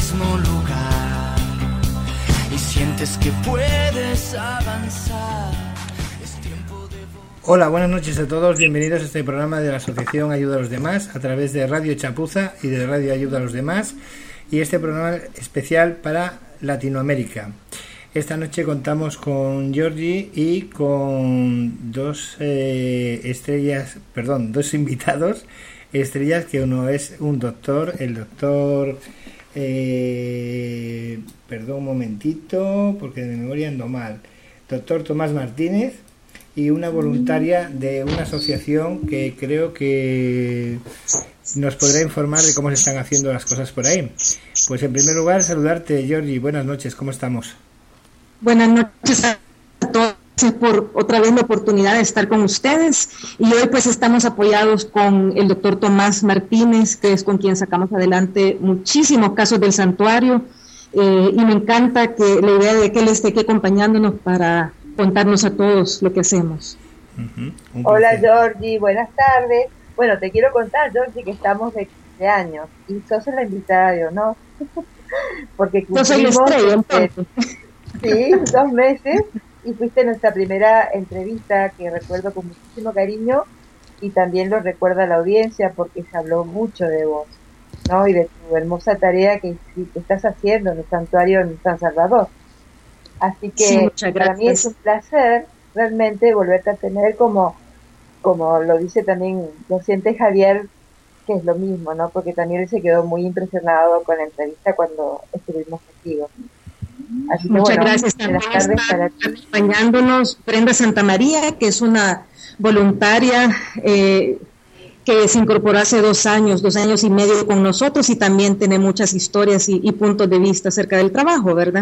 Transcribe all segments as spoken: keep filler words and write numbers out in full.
mismo lugar y sientes que puedes avanzar. Es tiempo de... Hola, buenas noches a todos, bienvenidos a este programa de la Asociación Ayuda a los Demás a través de Radio Chapuza y de Radio Ayuda a los Demás, y este programa especial para Latinoamérica. Esta noche contamos con Georgie y con dos eh, estrellas, perdón, dos invitados estrellas, que uno es un doctor, el doctor, eh, perdón un momentito, porque de memoria ando mal, doctor Tomás Martínez, y una voluntaria de una asociación que creo que nos podrá informar de cómo se están haciendo las cosas por ahí. Pues en primer lugar, saludarte, Georgie, buenas noches, ¿cómo estamos? Buenas noches a todos, por otra vez la oportunidad de estar con ustedes, y hoy pues estamos apoyados con el doctor Tomás Martínez, que es con quien sacamos adelante muchísimos casos del santuario, eh, y me encanta que la idea de que él esté aquí acompañándonos para contarnos a todos lo que hacemos. Uh-huh. Hola Georgie, buenas tardes. Bueno, te quiero contar, Georgie, que estamos de cumpleaños y sos la invitada de honor, porque cumplimos... Yo soy la estrella, entonces. Sí, dos meses, y fuiste nuestra primera entrevista, que recuerdo con muchísimo cariño, y también lo recuerda la audiencia porque se habló mucho de vos, ¿no? Y de tu hermosa tarea que, que estás haciendo en el santuario en San Salvador. Así que sí, para mí es un placer realmente volverte a tener, como, como lo dice también, lo siente Javier, que es lo mismo, ¿no? Porque también él se quedó muy impresionado con la entrevista cuando estuvimos contigo. Así que, muchas bueno, gracias también por acompañándonos Brenda Santamaría, que es una voluntaria eh, que se incorporó hace dos años, dos años y medio con nosotros, y también tiene muchas historias y, y puntos de vista acerca del trabajo, ¿verdad?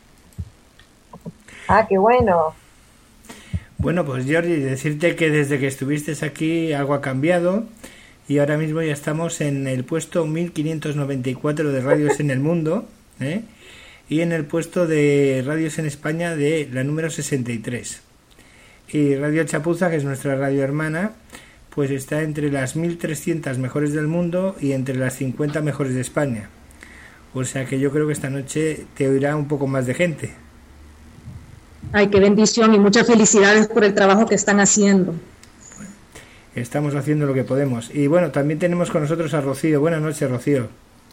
Ah, qué bueno. Bueno, pues Georgie, decirte que desde que estuviste aquí algo ha cambiado, y ahora mismo ya estamos en el puesto mil quinientos noventa y cuatro de radios en el mundo, ¿eh? Y en el puesto de radios en España de la número sesenta y tres. Y Radio Chapuza, que es nuestra radio hermana, pues está entre las mil trescientas mejores del mundo y entre las cincuenta mejores de España. O sea que yo creo que esta noche te oirá un poco más de gente. Ay, qué bendición, y muchas felicidades por el trabajo que están haciendo. Bueno, estamos haciendo lo que podemos. Y bueno, también tenemos con nosotros a Rocío. Buenas noches, Rocío.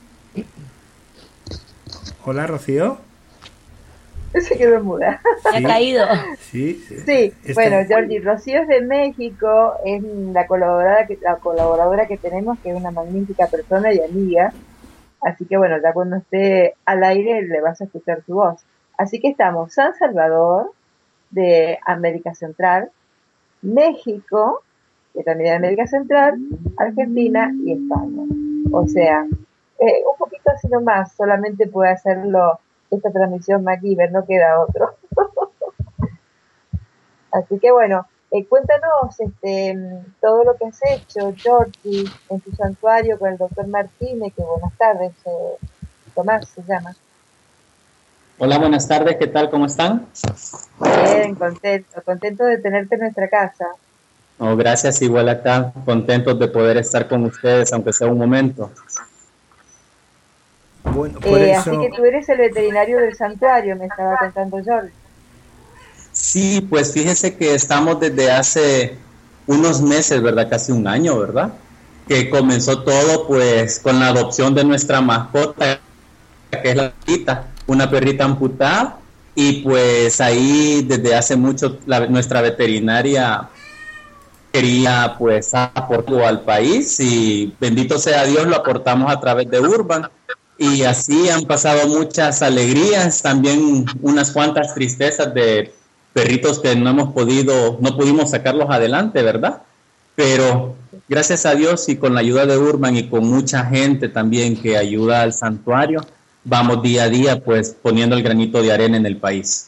Hola, Rocío. Se quedó muda. Se ha caído. Sí, sí. Está... Bueno, Georgie, Rocío es de México, es la colaboradora que la colaboradora que tenemos, que es una magnífica persona y amiga. Así que bueno, ya cuando esté al aire le vas a escuchar su voz. Así que estamos San Salvador, de América Central, México, que también de América Central, Argentina y España. O sea, eh, un poquito así nomás, solamente puede hacerlo esta transmisión MacGyver, no queda otro. Así que bueno, eh, cuéntanos este, todo lo que has hecho, Georgie, en tu santuario con el doctor Martínez, que buenas tardes, eh, Tomás se llama. Hola, buenas tardes, ¿qué tal? ¿Cómo están? Bien, contento, contento de tenerte en nuestra casa. Oh, gracias, igual acá, contentos de poder estar con ustedes, aunque sea un momento. Bueno, por eh, eso... Así que tú eres el veterinario del santuario, me estaba contando George. Sí, pues fíjese que estamos desde hace unos meses, ¿verdad? Casi un año, ¿verdad? Que comenzó todo pues con la adopción de nuestra mascota, que es la perrita, una perrita amputada, y pues ahí desde hace mucho la, nuestra veterinaria quería pues aportar al país, y bendito sea Dios, lo aportamos a través de Urban, y así han pasado muchas alegrías, también unas cuantas tristezas de perritos que no hemos podido, no pudimos sacarlos adelante, ¿verdad? Pero gracias a Dios y con la ayuda de Urban y con mucha gente también que ayuda al santuario, vamos día a día pues poniendo el granito de arena en el país.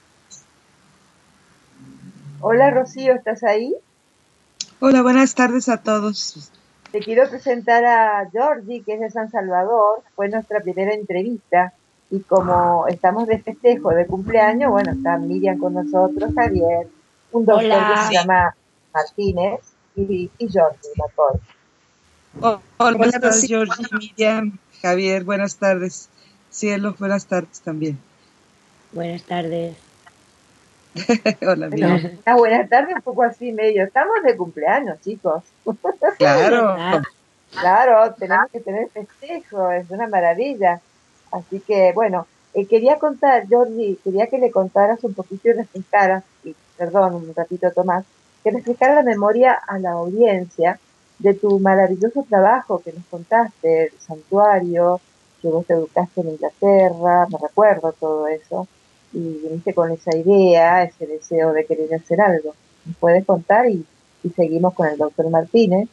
Hola Rocío, ¿estás ahí? Hola, buenas tardes a todos. Te quiero presentar a Georgie, que es de San Salvador, fue nuestra primera entrevista, y como estamos de festejo de cumpleaños, bueno, está Miriam con nosotros, Javier, un doctor Hola. que se llama Martínez, y, y Georgie McCoy. Oh, hola, buenas tardes, Georgie, Miriam, Javier, buenas tardes. Cielos, buenas tardes también. Buenas tardes. Hola, bien. Ah, buenas tardes, un poco así medio. Estamos de cumpleaños, chicos. Claro. Claro, tenemos que tener festejo, es una maravilla. Así que, bueno, eh, quería contar, Jordi, quería que le contaras un poquito y refrescaras, y perdón, un ratito Tomás, que refrescara la memoria a la audiencia de tu maravilloso trabajo que nos contaste, el santuario, que vos te educaste en Inglaterra, me recuerdo todo eso, y viniste con esa idea, ese deseo de querer hacer algo. ¿Nos puedes contar? Y, y seguimos con el doctor Martínez.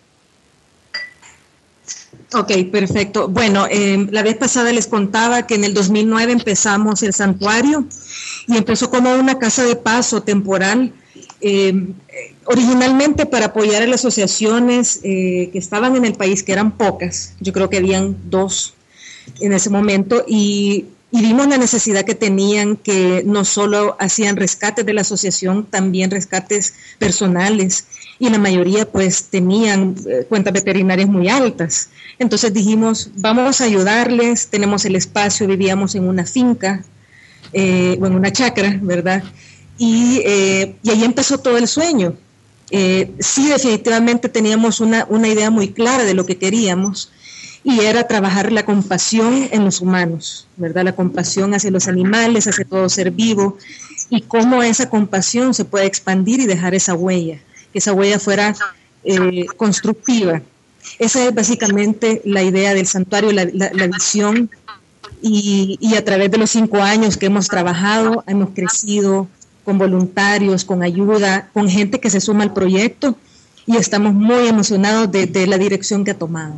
Ok, perfecto. Bueno, eh, la vez pasada les contaba que en el dos mil nueve empezamos el santuario y empezó como una casa de paso temporal, eh, originalmente para apoyar a las asociaciones eh, que estaban en el país, que eran pocas, yo creo que habían dos en ese momento, y, y vimos la necesidad que tenían, que no solo hacían rescates de la asociación, también rescates personales, y la mayoría pues tenían eh, cuentas veterinarias muy altas. Entonces dijimos, vamos a ayudarles, tenemos el espacio, vivíamos en una finca, eh, o en una chacra, ¿verdad? Y, eh, y ahí empezó todo el sueño. Eh, sí, definitivamente teníamos una, una idea muy clara de lo que queríamos, y era trabajar la compasión en los humanos, ¿verdad? La compasión hacia los animales, hacia todo ser vivo, y cómo esa compasión se puede expandir y dejar esa huella, que esa huella fuera eh, constructiva. Esa es básicamente la idea del santuario, la, la, la visión, y, y a través de los cinco años que hemos trabajado, hemos crecido con voluntarios, con ayuda, con gente que se suma al proyecto, y estamos muy emocionados de, de la dirección que ha tomado.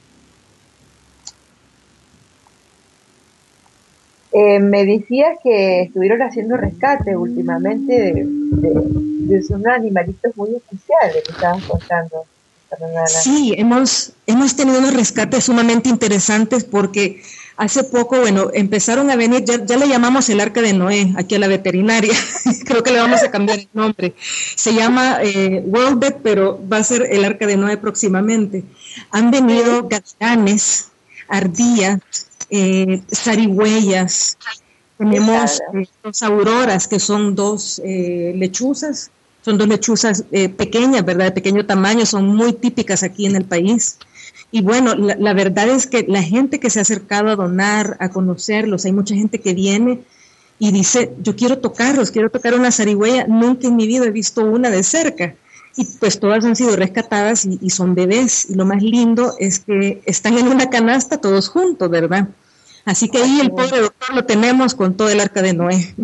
Eh, me decías que estuvieron haciendo rescate últimamente de, de, de unos animalitos muy especiales que estaban contando. Sí, hemos, hemos tenido unos rescates sumamente interesantes porque hace poco, bueno, empezaron a venir, ya, ya le llamamos el Arca de Noé aquí a la veterinaria, creo que le vamos a cambiar el nombre. Se llama eh, WorldVet, pero va a ser el Arca de Noé próximamente. Han venido gavilanes, ardillas, eh, zarigüeyas, tenemos eh, dos auroras, que son dos eh, lechuzas, son dos lechuzas eh, pequeñas, ¿verdad? De pequeño tamaño, son muy típicas aquí en el país. Y bueno, la, la verdad es que la gente que se ha acercado a donar, a conocerlos, hay mucha gente que viene y dice, yo quiero tocarlos, quiero tocar una zarigüeya, nunca en mi vida he visto una de cerca. Y pues todas han sido rescatadas y, y son bebés. Y lo más lindo es que están en una canasta todos juntos, ¿verdad? Así que ahí el pobre doctor lo tenemos con todo el Arca de Noé.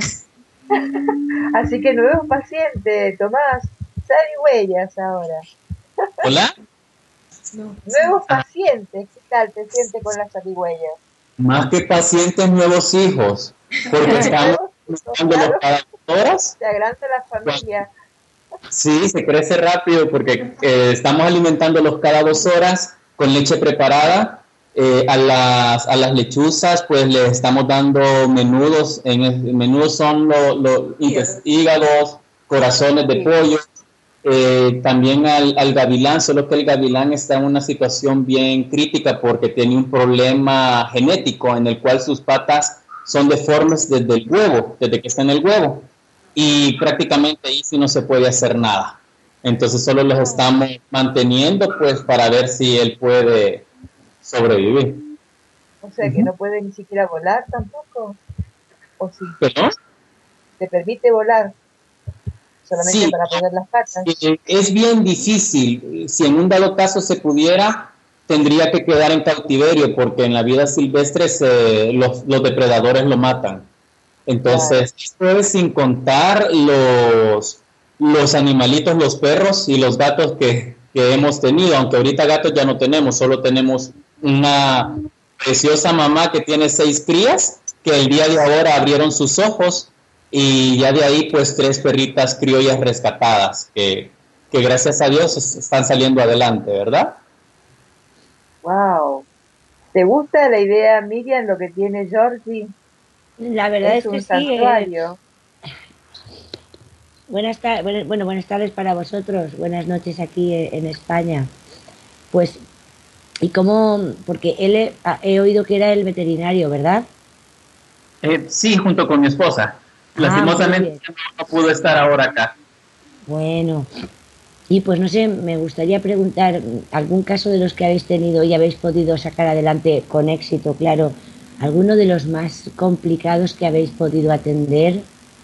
Así que nuevos pacientes, Tomás, zarigüeyas ahora. ¿Hola? No, nuevos pacientes, ¿qué tal te sientes con las zarigüeyas? Más que pacientes, nuevos hijos, porque estamos buscando los cada horas. Se agranda la familia. Sí, se crece rápido porque eh, estamos alimentándolos cada dos horas con leche preparada. Eh, a las a las lechuzas pues les estamos dando menudos, en el, menudos son los lo, hígados, corazones de pollo. Eh, también al, al gavilán, solo que el gavilán está en una situación bien crítica porque tiene un problema genético en el cual sus patas son deformes desde el huevo, desde que está en el huevo, y prácticamente ahí sí no se puede hacer nada. Entonces solo los estamos manteniendo pues para ver si él puede sobrevivir. O sea que uh-huh. no puede ni siquiera volar tampoco. ¿O sí? ¿Perdón? ¿Te permite volar? Solamente sí, para poner las patas. Es bien difícil. Si en un dado caso se pudiera, tendría que quedar en cautiverio porque en la vida silvestre se, los, los depredadores lo matan. Entonces, claro. Esto es sin contar los, los animalitos, los perros y los gatos que, que hemos tenido, aunque ahorita gatos ya no tenemos, solo tenemos una preciosa mamá que tiene seis crías que el día de ahora abrieron sus ojos y ya de ahí pues tres perritas criollas rescatadas que, que gracias a Dios están saliendo adelante, ¿verdad? Wow. ¿Te gusta la idea, Miriam, lo que tiene Georgie? La verdad es, es que santuario. Sí. Eh, buenas tardes, bueno, buenas tardes para vosotros, buenas noches aquí en España. Pues, ¿y cómo? Porque él he, he oído que era el veterinario, ¿verdad? Eh, sí, junto con mi esposa. Lastimosamente ah, no pudo estar ahora acá. Bueno, y pues no sé, me gustaría preguntar, algún caso de los que habéis tenido y habéis podido sacar adelante con éxito, claro, alguno de los más complicados que habéis podido atender.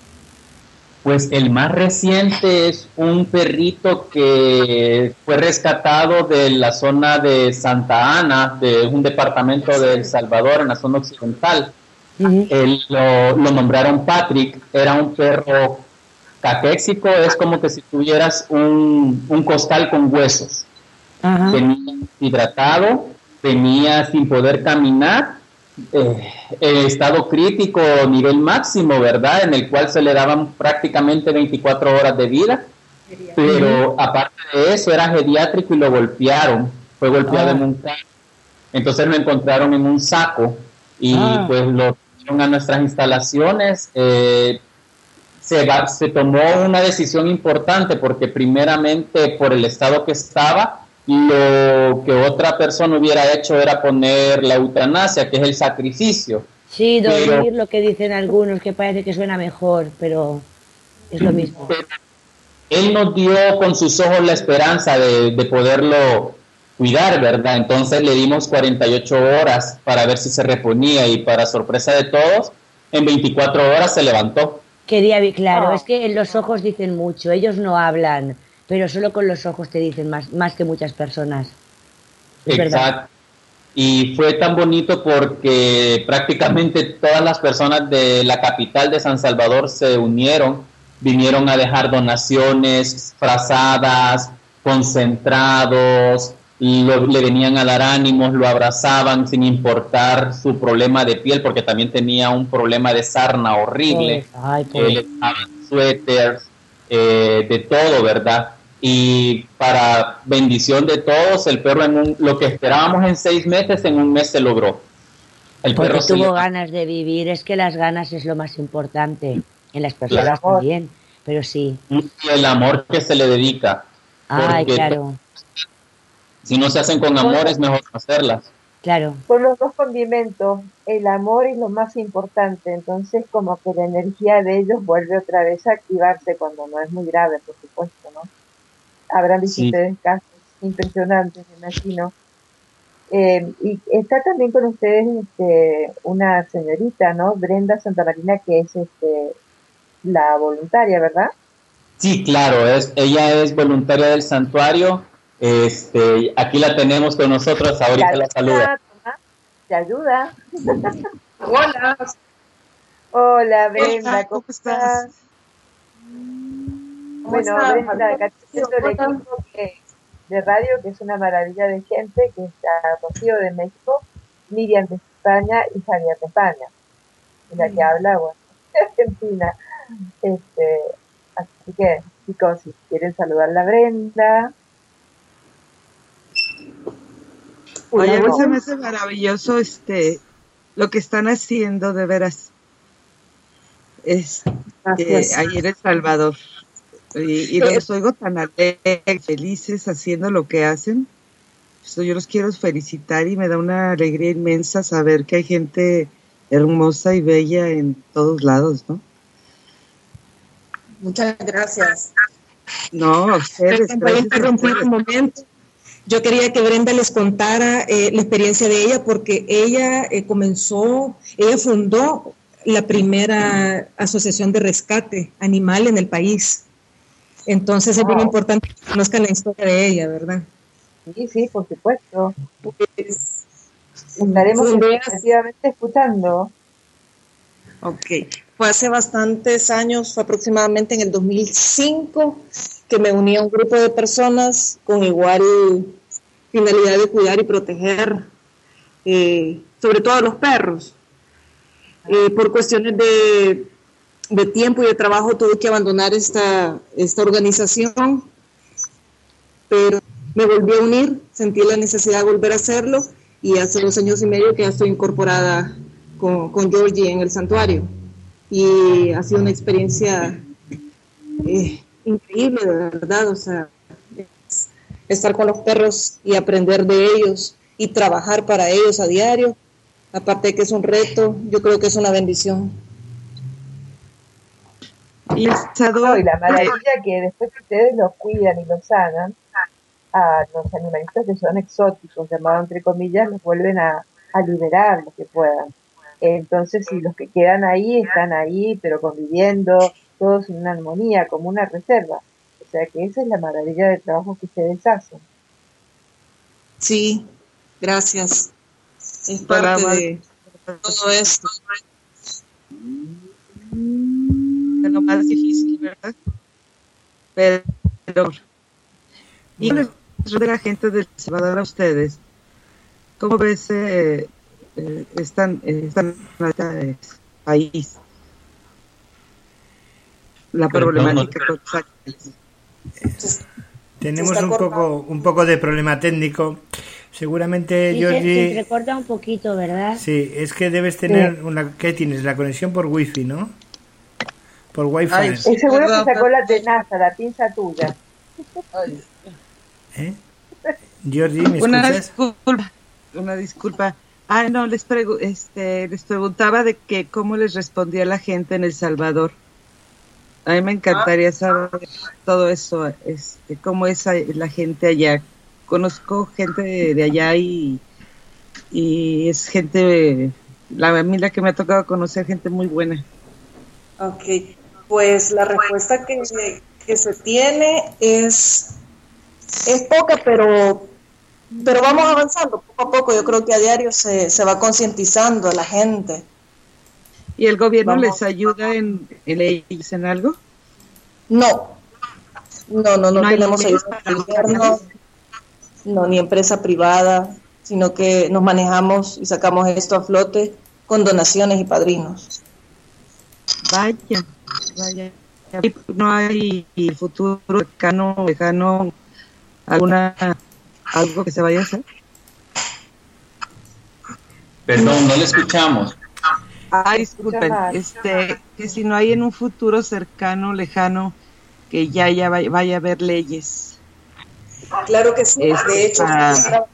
Pues el más reciente es un perrito que fue rescatado de la zona de Santa Ana, de un departamento de El Salvador, en la zona occidental. Uh-huh. Él lo, lo nombraron Patrick, era un perro caquéxico, es como que si tuvieras un, un costal con huesos. Uh-huh. Tenía hidratado, tenía sin poder caminar, eh, el estado crítico, nivel máximo, ¿verdad? En el cual se le daban prácticamente veinticuatro horas de vida, pero uh-huh. aparte de eso era geriátrico y lo golpearon, fue golpeado uh-huh. en un carro, entonces lo encontraron en un saco y uh-huh. pues lo trajeron a nuestras instalaciones. eh, se, va, se tomó una decisión importante porque primeramente por el estado que estaba, lo que otra persona hubiera hecho era poner la eutanasia, que es el sacrificio. Sí, dormir, pero, lo que dicen algunos, que parece que suena mejor, pero es lo mismo. Él nos dio con sus ojos la esperanza de, de poderlo cuidar, ¿verdad? Entonces le dimos cuarenta y ocho horas para ver si se reponía y para sorpresa de todos, en veinticuatro horas se levantó. Quería, claro, oh. es que en los ojos dicen mucho, ellos no hablan, pero solo con los ojos te dicen más, más que muchas personas. Es Exacto. Verdad. Y fue tan bonito porque prácticamente todas las personas de la capital de San Salvador se unieron, vinieron a dejar donaciones, frazadas, concentrados, lo, le venían a dar ánimos, lo abrazaban sin importar su problema de piel, porque también tenía un problema de sarna horrible. Ay, eh, le daban suéteres, eh, de todo, ¿verdad? Y para bendición de todos, el perro en un, lo que esperábamos en seis meses, en un mes se logró. El Porque perro tuvo le... ganas de vivir, es que las ganas es lo más importante, en las personas claro. también, pero sí. Y el amor que se le dedica. Ay, claro. Si no se hacen con amor, es mejor hacerlas. Claro. Con los dos condimentos, el amor es lo más importante, entonces como que la energía de ellos vuelve otra vez a activarse cuando no es muy grave, por supuesto, ¿no? Habrán visto sí. ustedes casos impresionantes, me imagino. Eh, y está también con ustedes este, una señorita, ¿no? Brenda Santamarina, que es este, la voluntaria, ¿verdad? Sí, claro, es, ella es voluntaria del santuario. Este, aquí la tenemos con nosotros, ahorita la saluda. ¿Te ayuda? Hola. Hola, Brenda, Hola, ¿cómo estás? Bueno, Brenda, acá tengo el equipo que, de radio, que es una maravilla de gente, que está Rocío de México, Miriam de España y Javier de España, y la que habla, bueno, de Argentina. Este, así que, chicos, si quieren saludar a la Brenda. Oye, bueno, se me hace maravilloso este lo que están haciendo, de veras. Es, eh, ahí en El Salvador. Y, y los oigo tan alegres, felices haciendo lo que hacen. So, yo los quiero felicitar y me da una alegría inmensa saber que hay gente hermosa y bella en todos lados, ¿no? Muchas gracias. No, a ustedes. Voy a interrumpir un momento. Yo quería que Brenda les contara eh, la experiencia de ella, porque ella eh, comenzó, ella fundó la primera asociación de rescate animal en el país. Entonces wow. es bien importante que conozcan la historia de ella, ¿verdad? Sí, sí, por supuesto. Pues, estaremos efectivamente escuchando. Ok, fue hace bastantes años, fue aproximadamente en el dos mil cinco, que me uní a un grupo de personas con igual finalidad de cuidar y proteger, eh, sobre todo a los perros. Eh, por cuestiones de, de tiempo y de trabajo tuve que abandonar esta, esta organización, pero me volví a unir, sentí la necesidad de volver a hacerlo, y hace dos años y medio que ya estoy incorporada con, con Georgie en el santuario, y ha sido una experiencia eh, increíble, de verdad. O sea, es estar con los perros y aprender de ellos y trabajar para ellos a diario Aparte de que es un reto, yo creo que es una bendición. Y, no, y la maravilla que después que ustedes los cuidan y los sanan, a los animalitos que son exóticos, llamados entre comillas, los vuelven a, a liberar los que puedan. Entonces, si los que quedan ahí, están ahí, pero conviviendo, todos en una armonía, como una reserva. O sea que esa es la maravilla del trabajo que ustedes hacen. Sí, gracias. Es parte de todo esto. Es lo más difícil, ¿verdad? Pero, y bueno, de la gente de El Salvador a ustedes, ¿cómo ves eh, eh, están están en el país la problemática? No, no. Tenemos un poco un poco de problema técnico. Seguramente, sí, Georgie... Se, se recorta un poquito, ¿verdad? Sí, es que debes tener... una ¿Qué tienes? La conexión por wifi, ¿no? Por wifi. Ay, es seguro que sacó la tenaza, la pinza tuya. ¿Eh? Georgie, ¿me escuchas? Una disculpa. Una disculpa. Ah, no, les, pregu este, les preguntaba de que cómo les respondía la gente en El Salvador. A mí me encantaría saber todo eso, este, cómo es la gente allá. Conozco gente de, de allá y, y es gente, la, a mí la que me ha tocado conocer, gente muy buena. Ok, pues la respuesta que, que se tiene es, es poca, pero, pero vamos avanzando poco a poco. Yo creo que a diario se, se va concientizando a la gente. ¿Y el gobierno vamos. les ayuda en, en leyes, en algo? No, no, no, no, no tenemos ayuda del gobierno. No, ni empresa privada, sino que nos manejamos y sacamos esto a flote con donaciones y padrinos. Vaya, vaya. ¿No hay futuro cercano, lejano, alguna, algo que se vaya a hacer? Perdón, no le escuchamos. Ah, disculpen, este, que si no hay en un futuro cercano, lejano, que ya, ya vaya, vaya a haber leyes. Claro que sí, es, de hecho ah. se, está,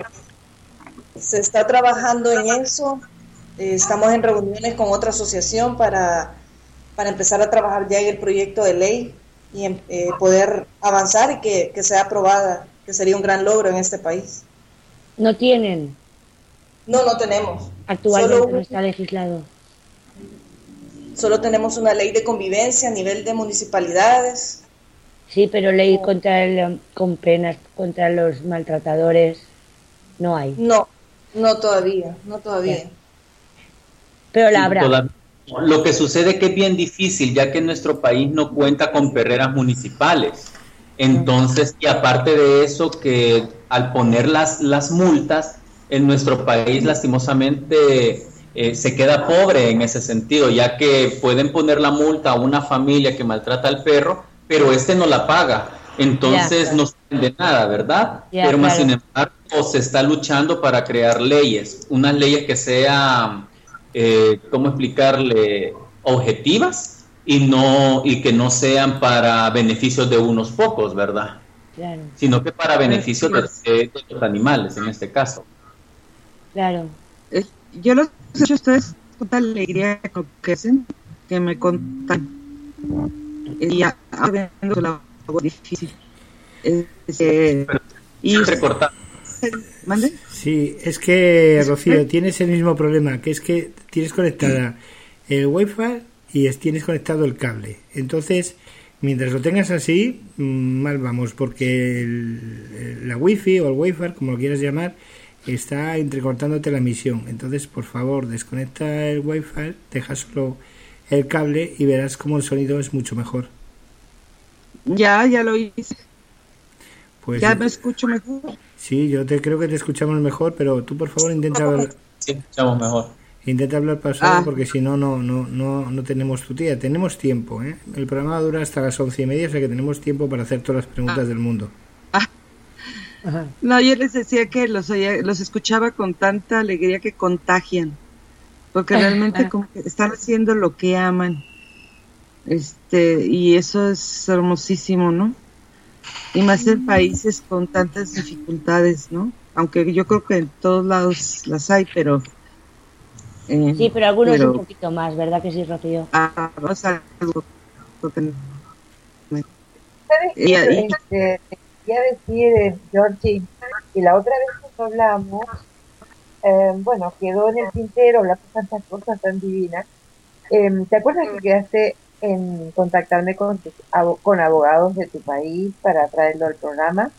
se está trabajando en eso, eh, estamos en reuniones con otra asociación para, para empezar a trabajar ya en el proyecto de ley y eh, poder avanzar y que, que sea aprobada, que sería un gran logro en este país. ¿No tienen? No, no tenemos. Actualmente solo, no está legislado. Solo tenemos una ley de convivencia a nivel de municipalidades. Sí, pero ley contra el, con penas contra los maltratadores no hay. No, no todavía, no todavía. Sí. Pero la habrá. Toda, lo que sucede es que es bien difícil, ya que nuestro país no cuenta con perreras municipales. Entonces, y aparte de eso, que al poner las, las multas, en nuestro país lastimosamente eh, se queda pobre en ese sentido, ya que pueden poner la multa a una familia que maltrata al perro, pero este no la paga, entonces yeah, no se entiende nada, ¿verdad? Yeah, pero más claro. sin embargo se está luchando para crear leyes, unas leyes que sean, eh, ¿cómo explicarle?, objetivas y no y que no sean para beneficios de unos pocos, ¿verdad? Claro. Sino que para beneficios de, de, de los animales, en este caso. Claro. Eh, yo los escucho a ustedes con tal alegría que hacen, que me contan. Y ya viendo la labor difícil. Eh, y recortar. ¿Mande? Sí, es que, Rocío, tienes el mismo problema, que es que tienes conectada el wifi y tienes conectado el cable. Entonces, mientras lo tengas así, mal vamos, porque el, la wifi o el wifi, como lo quieras llamar, está entrecortándote la emisión. Entonces, por favor, desconecta el wifi, deja solo el cable y verás cómo el sonido es mucho mejor. Ya, ya lo hice. Pues, ya me escucho mejor. Sí, yo te creo que te escuchamos mejor, pero tú por favor intenta hablar. Sí, escuchamos mejor. Intenta hablar pasado ah. porque si no, no, no, no, no tenemos tu tía. Tenemos tiempo, ¿eh? El programa dura hasta las once y media, o sea que tenemos tiempo para hacer todas las preguntas ah. del mundo. Ah. Ajá. No, yo les decía que los oía, los escuchaba con tanta alegría que contagian, porque realmente como que están haciendo lo que aman, este, y eso es hermosísimo, ¿no? Y más en países con tantas dificultades, ¿no? Aunque yo creo que en todos lados las hay, pero Eh, sí, pero algunos pero, un poquito más, ¿verdad que sí, Rocío? Ah, Rosa, ¿sabes qué? Eh, te quería decir, eh, Georgie, que la otra vez que hablamos, eh, bueno, quedó en el tintero, hablamos tantas cosas tan divinas. Eh, ¿Te acuerdas que quedaste en contactarme con, tus, con abogados de tu país para traerlo al programa?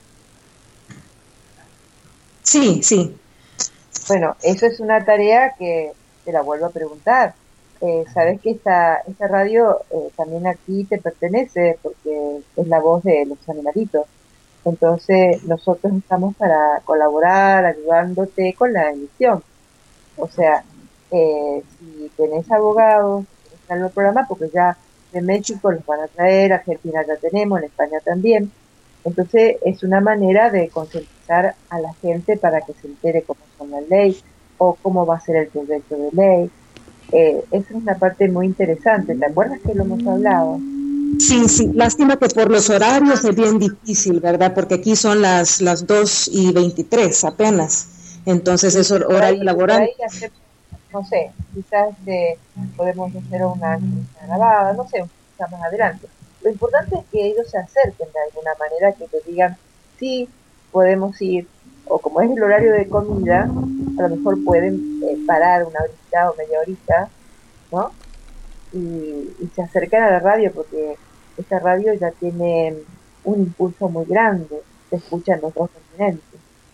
Sí, sí. Bueno, eso es una tarea que te la vuelvo a preguntar. Eh, Sabes que esta, esta radio eh, también aquí te pertenece porque es la voz de los animalitos. Entonces nosotros estamos para colaborar, ayudándote con la emisión. O sea, eh, si tenés abogados, están en el programa, porque ya de México los van a traer, Argentina ya tenemos, en España también. Entonces es una manera de concientizar a la gente para que se entere cómo son las leyes o cómo va a ser el proyecto de ley. Eh, esa es una parte muy interesante. ¿Te acuerdas que lo hemos hablado? Sí, sí. Lástima que por los horarios es bien difícil, ¿verdad? Porque aquí son las las dos y veintitrés apenas. Entonces es horario laboral. Hacer, no sé, quizás de, podemos hacer una grabada, no sé, quizás más adelante. Lo importante es que ellos se acerquen de alguna manera, que te digan, sí, podemos ir, o como es el horario de comida, a lo mejor pueden eh, parar una horita o media horita, ¿no? Y, y se acercan a la radio, porque esta radio ya tiene un impulso muy grande, se escucha en otros continentes.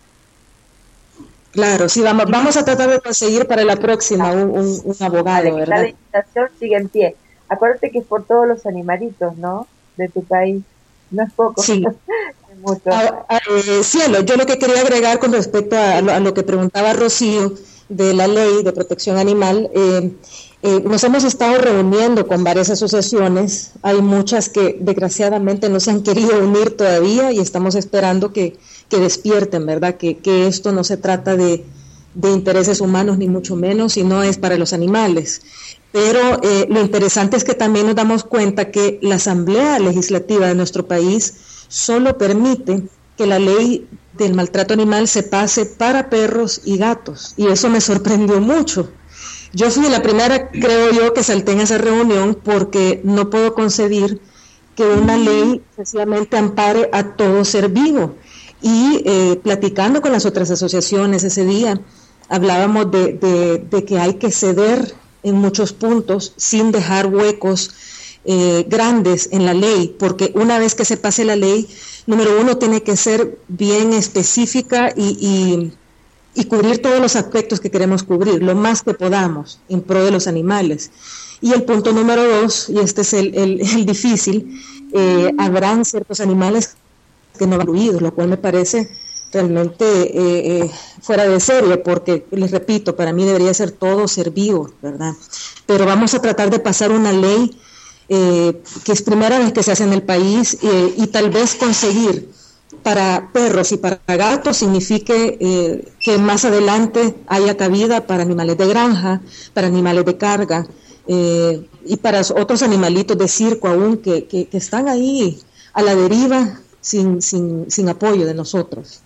Claro, sí, vamos, vamos a tratar de conseguir para la próxima un, un, un abogado, vale, ¿verdad? La invitación sigue en pie. Acuérdate que es por todos los animalitos, ¿no? De tu país. No es poco. Sí. Es mucho. A, a, eh, cielo, yo lo que quería agregar con respecto a, a, lo, a lo que preguntaba Rocío de la ley de protección animal, eh, eh, nos hemos estado reuniendo con varias asociaciones. Hay muchas que desgraciadamente no se han querido unir todavía y estamos esperando que, que despierten, ¿verdad? Que, que esto no se trata de, de intereses humanos ni mucho menos, sino es para los animales. Pero eh, lo interesante es que también nos damos cuenta que la Asamblea Legislativa de nuestro país solo permite que la ley del maltrato animal se pase para perros y gatos, y eso me sorprendió mucho. Yo fui la primera, creo yo, que salté en esa reunión porque no puedo concebir que una ley sencillamente ampare a todo ser vivo. Y eh, platicando con las otras asociaciones ese día, hablábamos de, de, de que hay que ceder en muchos puntos sin dejar huecos eh, grandes en la ley, porque una vez que se pase la ley, número uno, tiene que ser bien específica y, y, y cubrir todos los aspectos que queremos cubrir, lo más que podamos, en pro de los animales. Y el punto número dos, y este es el, el, el difícil, eh, habrán ciertos animales que no van incluidos, lo cual me parece realmente eh, eh, fuera de serie, porque, les repito, para mí debería ser todo ser vivo, ¿verdad? Pero vamos a tratar de pasar una ley eh, que es primera vez que se hace en el país eh, y tal vez conseguir para perros y para gatos signifique eh, que más adelante haya cabida para animales de granja, para animales de carga eh, y para otros animalitos de circo aún que, que, que están ahí a la deriva sin, sin, sin apoyo de nosotros.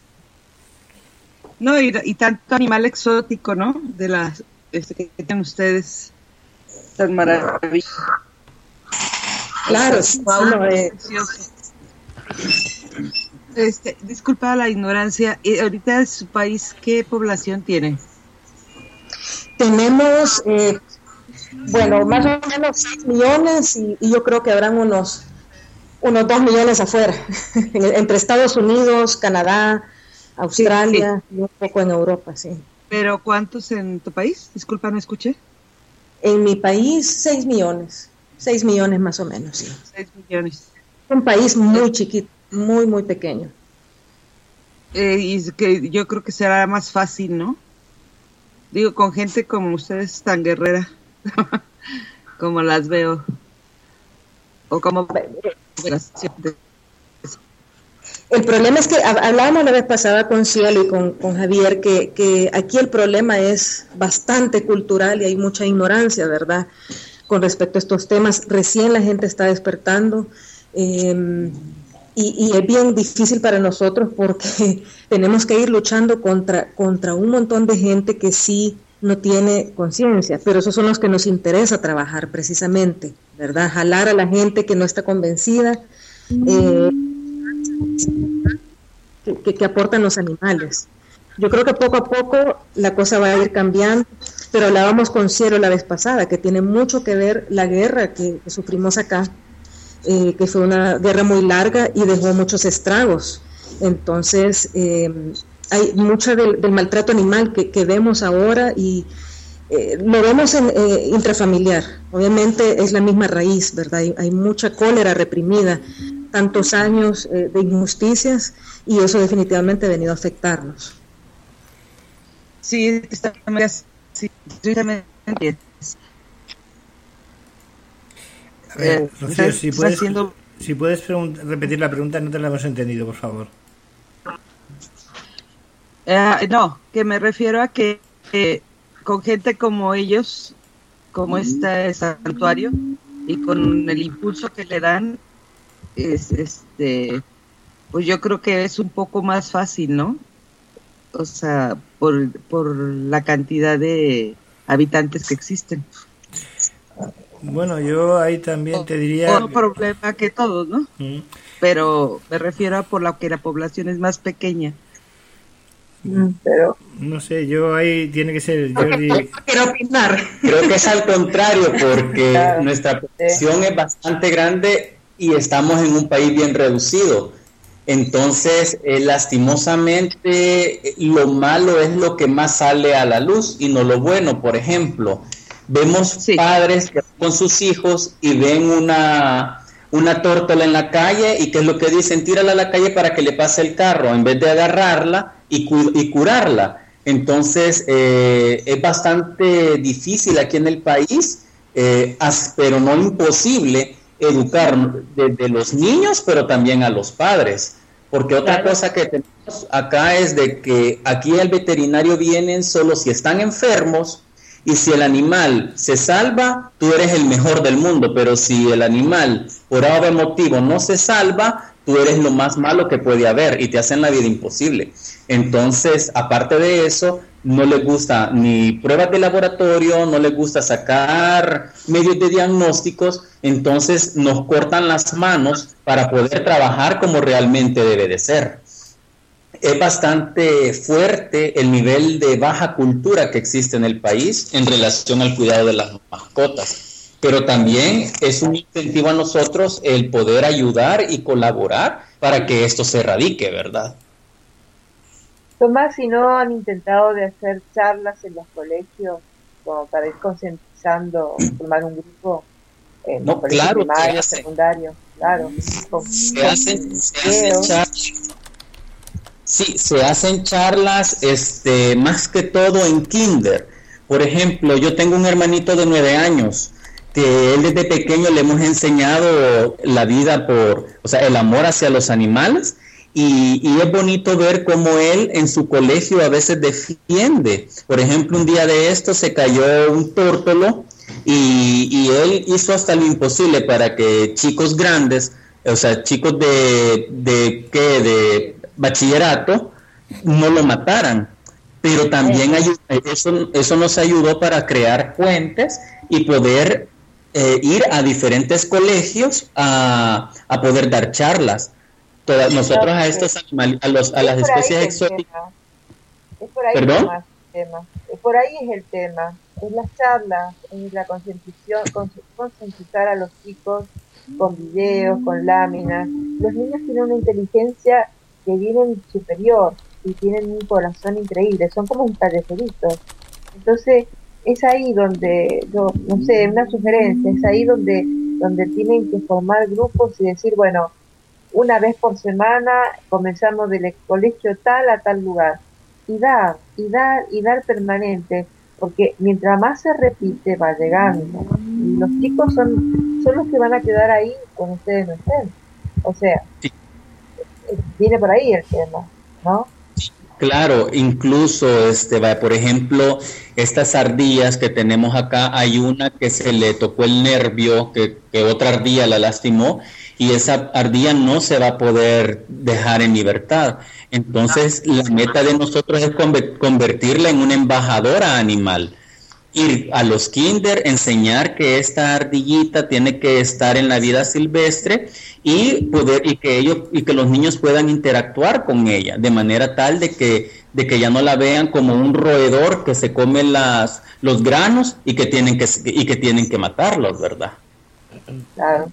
No, y, y tanto animal exótico, ¿no? De las este, que tienen ustedes tan maravilloso. Claro, sí, wow, no, eh. Este, disculpa la ignorancia, ¿y ahorita en su país qué población tiene? Tenemos, eh, bueno, más o menos seis millones y, y yo creo que habrán unos, unos dos millones afuera, entre Estados Unidos, Canadá, Australia, sí, sí. Y un poco en Europa, sí. ¿Pero cuántos en tu país? Disculpa, no escuché. En mi país, seis millones. Seis millones más o menos, sí. Seis millones. Un país muy chiquito, muy, muy pequeño. Eh, y es que yo creo que será más fácil, ¿no? Digo, con gente como ustedes tan guerrera, como las veo. O como... El problema es que hablábamos la vez pasada con Cielo y con, con Javier que, que aquí el problema es bastante cultural y hay mucha ignorancia, ¿verdad?, con respecto a estos temas. Recién la gente está despertando eh, y, y es bien difícil para nosotros porque tenemos que ir luchando contra, contra un montón de gente que sí no tiene conciencia, pero esos son los que nos interesa trabajar precisamente, ¿verdad? Jalar a la gente que no está convencida, eh, que, que, que aportan los animales. Yo creo que poco a poco la cosa va a ir cambiando, pero hablábamos con Cielo la vez pasada, que tiene mucho que ver la guerra que, que sufrimos acá, eh, que fue una guerra muy larga y dejó muchos estragos. Entonces, eh, hay mucho del, del maltrato animal que, que vemos ahora y eh, lo vemos en eh, intrafamiliar. Obviamente es la misma raíz, ¿verdad? Hay, hay mucha cólera reprimida, tantos años eh, de injusticias, y eso definitivamente ha venido a afectarnos. Sí, está sí, precisamente. A ver, Rocío, si puedes, haciendo... si puedes repetir la pregunta, no te la hemos entendido, por favor. Uh, no, que me refiero a que eh, con gente como ellos, como este santuario, y con el impulso que le dan, es, este, pues yo creo que es un poco más fácil, ¿no? O sea, por, por la cantidad de habitantes que existen. Bueno, yo ahí también te diría... Otro problema que todos, ¿no? ¿Mm? Pero me refiero a por la que la población es más pequeña. Pero no sé, yo ahí tiene que ser Jordi. Quiero opinar. Creo que es al contrario, porque claro, nuestra población sí. es bastante grande y estamos en un país bien reducido. Entonces, eh, lastimosamente, lo malo es lo que más sale a la luz y no lo bueno. Por ejemplo, vemos sí. padres que con sus hijos y ven una una tórtola en la calle y ¿qué es lo que dicen? Tírala a la calle para que le pase el carro, en vez de agarrarla y, cu- y curarla. Entonces, eh, es bastante difícil aquí en el país, eh, as- pero no imposible, educar desde los niños, pero también a los padres. Porque otra cosa que tenemos acá es de que aquí el veterinario viene solo si están enfermos, y si el animal se salva, tú eres el mejor del mundo, pero si el animal por algún motivo no se salva, tú eres lo más malo que puede haber y te hacen la vida imposible. Entonces, aparte de eso, no les gusta ni pruebas de laboratorio, no les gusta sacar medios de diagnósticos, entonces nos cortan las manos para poder trabajar como realmente debe de ser. Es bastante fuerte el nivel de baja cultura que existe en el país en relación al cuidado de las mascotas, pero también es un incentivo a nosotros el poder ayudar y colaborar para que esto se erradique, ¿verdad? Tomás, si no han intentado de hacer charlas en los colegios como para ir concientizando, formar un grupo en no, los colegios claro, primarios, secundarios, claro. Con, se, con hacen, se hacen charlas. Sí, se hacen charlas, este, más que todo en kinder. Por ejemplo, yo tengo un hermanito de nueve años, que él desde pequeño le hemos enseñado la vida por, o sea, el amor hacia los animales, y, y es bonito ver cómo él en su colegio a veces defiende. Por ejemplo, un día de esto se cayó un tórtolo, y, y él hizo hasta lo imposible para que chicos grandes, o sea, chicos de, de, ¿qué?, de bachillerato, no lo mataran, pero también ayud- eso, eso nos ayudó para crear puentes y poder eh, ir a diferentes colegios a, a poder dar charlas. Todas, nosotros a estos animales, a, los, a las especies exóticas. Es por ahí ¿Perdón? El tema. Es por ahí es el tema, es las charlas, es la concientización, concientizar a los chicos con videos, con láminas. Los niños tienen una inteligencia que vienen superior y tienen un corazón increíble, son como un talleferitos. Entonces es ahí donde, yo no sé, una sugerencia, es ahí donde donde tienen que formar grupos y decir, bueno, una vez por semana comenzamos del colegio tal a tal lugar, y dar, y dar, y dar permanente, porque mientras más se repite va llegando, y los chicos son, son los que van a quedar ahí cuando ustedes no estén. O sea, sí. Viene por ahí el tema, ¿no? Claro, incluso, este, por ejemplo, estas ardillas que tenemos acá, hay una que se le tocó el nervio, que, que otra ardilla la lastimó, y esa ardilla no se va a poder dejar en libertad. Entonces, la meta de nosotros es convertirla en una embajadora animal. Ir a los kinder, enseñar que esta ardillita tiene que estar en la vida silvestre y poder y que ellos y que los niños puedan interactuar con ella de manera tal de que de que ya no la vean como un roedor que se come las los granos y que tienen que y que tienen que matarlos, ¿verdad? Claro.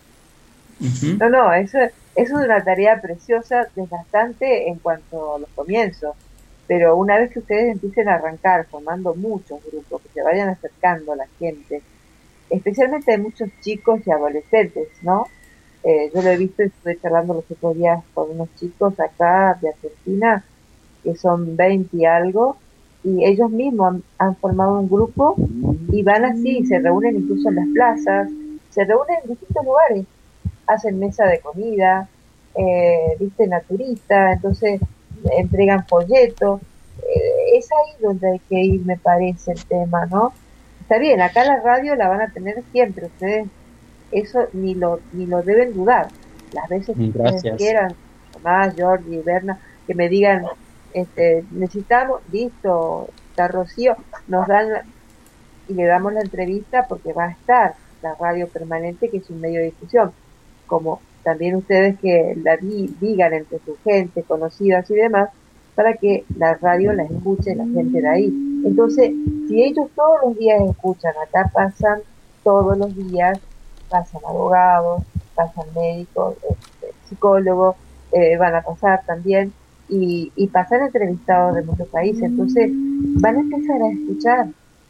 Uh-huh. No, no, eso, eso es una tarea preciosa, desgastante en cuanto a los comienzos. Pero una vez que ustedes empiecen a arrancar formando muchos grupos, que se vayan acercando a la gente, especialmente hay muchos chicos y adolescentes, ¿no? Eh, yo lo he visto y estuve charlando los otros días con unos chicos acá de Argentina, que son veinte y algo, y ellos mismos han, han formado un grupo y van así, se reúnen incluso en las plazas, se reúnen en distintos lugares, hacen mesa de comida, eh, viste, naturista, entonces entregan folletos, eh, es ahí donde hay que ir, me parece, el tema, ¿no? Está bien, acá la radio la van a tener siempre, ustedes eso ni lo ni lo deben dudar, las veces que Gracias. ustedes quieran, Tomás, Jordi, Berna, que me digan, este, necesitamos, listo, está Rocío, nos dan la, y le damos la entrevista porque va a estar la radio permanente, que es un medio de difusión, como también ustedes que la di, digan entre su gente, conocidas y demás, para que la radio la escuche la gente de ahí. Entonces, si ellos todos los días escuchan, acá pasan todos los días, pasan abogados, pasan médicos, este, psicólogos, eh, van a pasar también, y, y pasan entrevistados de muchos países, entonces van a empezar a escuchar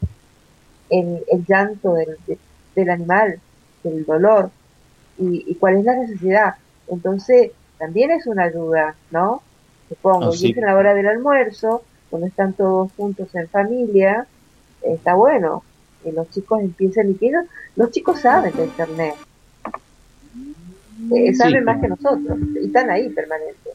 el, el llanto del, de, del animal, del dolor, Y, y cuál es la necesidad. Entonces también es una ayuda, ¿no? Supongo, oh, sí. Y es en la hora del almuerzo, cuando están todos juntos en familia, está bueno que los chicos empiecen, y que ellos, los chicos saben de internet, eh, saben sí, más que nosotros, y están ahí permanentes.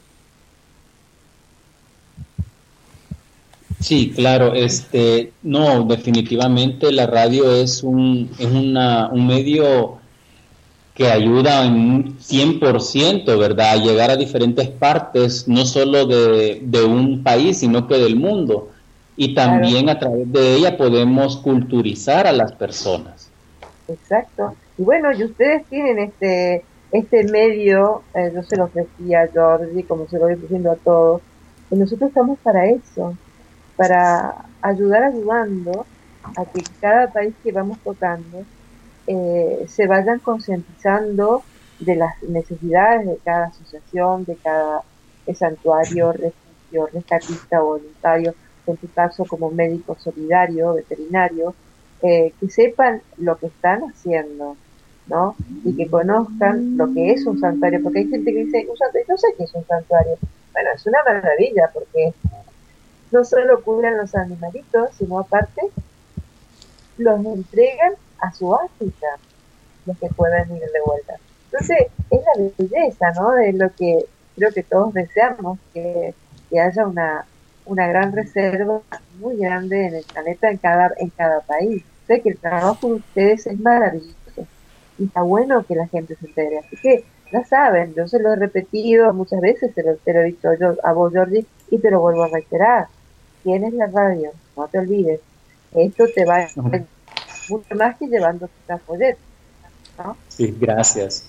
Sí, claro, este, no, definitivamente la radio es un, es una, un medio que ayuda en un cien por ciento, ¿verdad?, a llegar a diferentes partes, no solo de, de un país, sino que del mundo. Y también claro. A través de ella podemos culturizar a las personas. Exacto. Y bueno, y ustedes tienen este este medio, eh, yo se lo ofrecía a Jordi, como se lo voy diciendo a todos, y nosotros estamos para eso, para ayudar ayudando a que cada país que vamos tocando Eh, se vayan concientizando de las necesidades de cada asociación, de cada eh, santuario, refugio, rescatista voluntario, en tu caso como médico solidario, veterinario, eh, que sepan lo que están haciendo, ¿no? Y que conozcan lo que es un santuario, porque hay gente que dice, un santuario, no sé qué es un santuario. Bueno, es una maravilla, porque no solo cuidan los animalitos, sino aparte los entregan a su hábitat, los que puedan ir de vuelta. Entonces, es la belleza, ¿no?, de lo que creo que todos deseamos, que, que haya una, una gran reserva muy grande en el planeta, en cada, en cada país. Sé que el trabajo de ustedes es maravilloso, y está bueno que la gente se entere, así que ya saben, yo se lo he repetido muchas veces, te lo, te lo he dicho yo, a vos, Jordi, y te lo vuelvo a reiterar. Tienes la radio, no te olvides, esto te va a mucho más que llevando tu folleto, ¿no? Sí, gracias.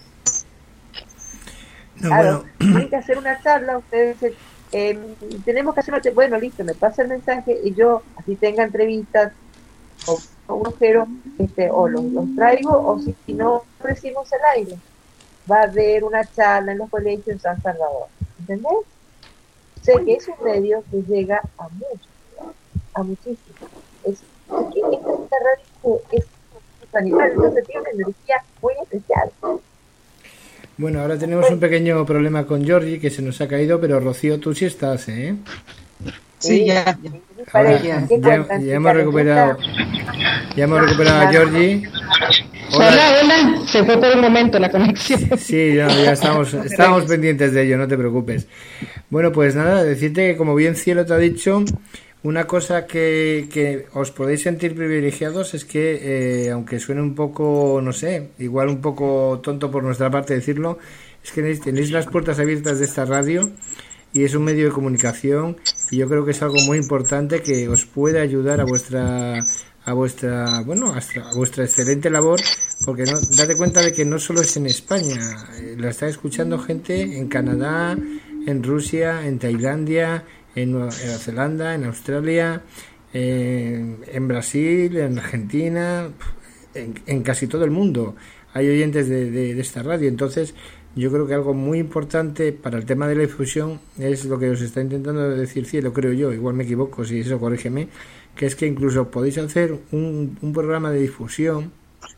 No, claro, bueno. Tienen que hacer una charla, ustedes dicen, eh, tenemos que hacer una charla, bueno, listo, me pasa el mensaje y yo, así tenga entrevistas o, o un ojero, este, o los, los traigo, o si, si no ofrecimos el aire, va a haber una charla en los colegios en San Salvador, ¿entendés? Sé que es un medio que llega a muchos, a muchísimos. Es, es, esta radio es un animal, entonces tiene una energía muy especial. Bueno, ahora tenemos un pequeño problema con Jordi, que se nos ha caído, pero Rocío, tú sí estás, ¿eh? Sí, ya. ya. Ahora, ya, ya, ya hemos recuperado, ya hemos recuperado a Jordi. Hola, hola, hola. Se fue por un momento la conexión. Sí, ya, ya estamos, estamos pendientes de ello, no te preocupes. Bueno, pues nada, decirte que como bien Cielo te ha dicho, una cosa que, que os podéis sentir privilegiados es que, eh, aunque suene un poco, no sé, igual un poco tonto por nuestra parte decirlo, es que tenéis, tenéis las puertas abiertas de esta radio y es un medio de comunicación y yo creo que es algo muy importante que os puede ayudar a vuestra a vuestra bueno a vuestra excelente labor, porque no date cuenta de que no solo es en España, eh, la está escuchando gente en Canadá, en Rusia, en Tailandia, en Nueva Zelanda, en Australia, eh, en Brasil, en Argentina, en, en casi todo el mundo hay oyentes de, de, de esta radio. Entonces yo creo que algo muy importante para el tema de la difusión es lo que os está intentando decir Cielo, creo yo, igual me equivoco, si eso corrígeme, que es que incluso podéis hacer un, un programa de difusión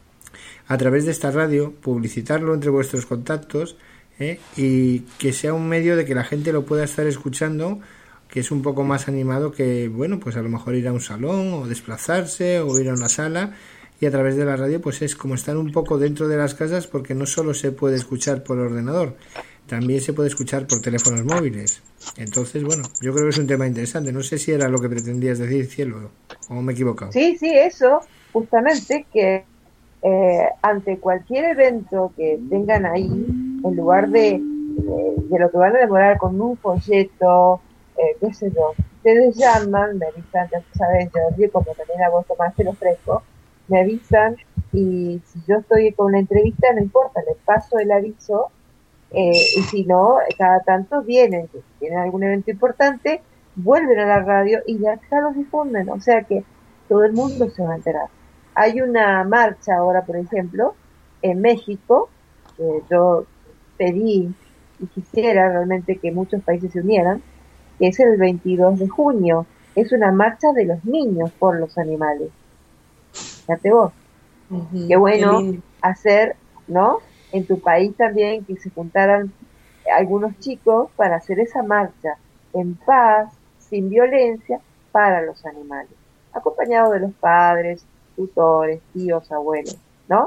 a través de esta radio, publicitarlo entre vuestros contactos, ¿eh? Y que sea un medio de que la gente lo pueda estar escuchando, que es un poco más animado que, bueno, pues a lo mejor ir a un salón o desplazarse o ir a una sala. Y a través de la radio pues es como estar un poco dentro de las casas, porque no solo se puede escuchar por ordenador, también se puede escuchar por teléfonos móviles. Entonces, bueno, yo creo que es un tema interesante. No sé si era lo que pretendías decir, Cielo, o me he equivocado. Sí, sí, eso, justamente que eh, ante cualquier evento que tengan ahí, en lugar de, de, de lo que van a demorar con un folleto, eh, qué sé yo, ustedes llaman, me avisan, ya sabes, yo, como también a vos Tomás te lo ofrezco, me avisan y si yo estoy con la entrevista no importa, les paso el aviso, eh, y si no, cada tanto vienen, si tienen algún evento importante, vuelven a la radio y ya acá los difunden, o sea que todo el mundo se va a enterar. Hay una marcha ahora, por ejemplo, en México, que yo pedí y quisiera realmente que muchos países se unieran, que es el veintidós de junio, es una marcha de los niños por los animales. Fíjate vos, uh-huh. Qué bueno qué hacer, ¿no? En tu país también que se juntaran algunos chicos para hacer esa marcha en paz, sin violencia, para los animales, acompañados de los padres, tutores, tíos, abuelos, ¿no?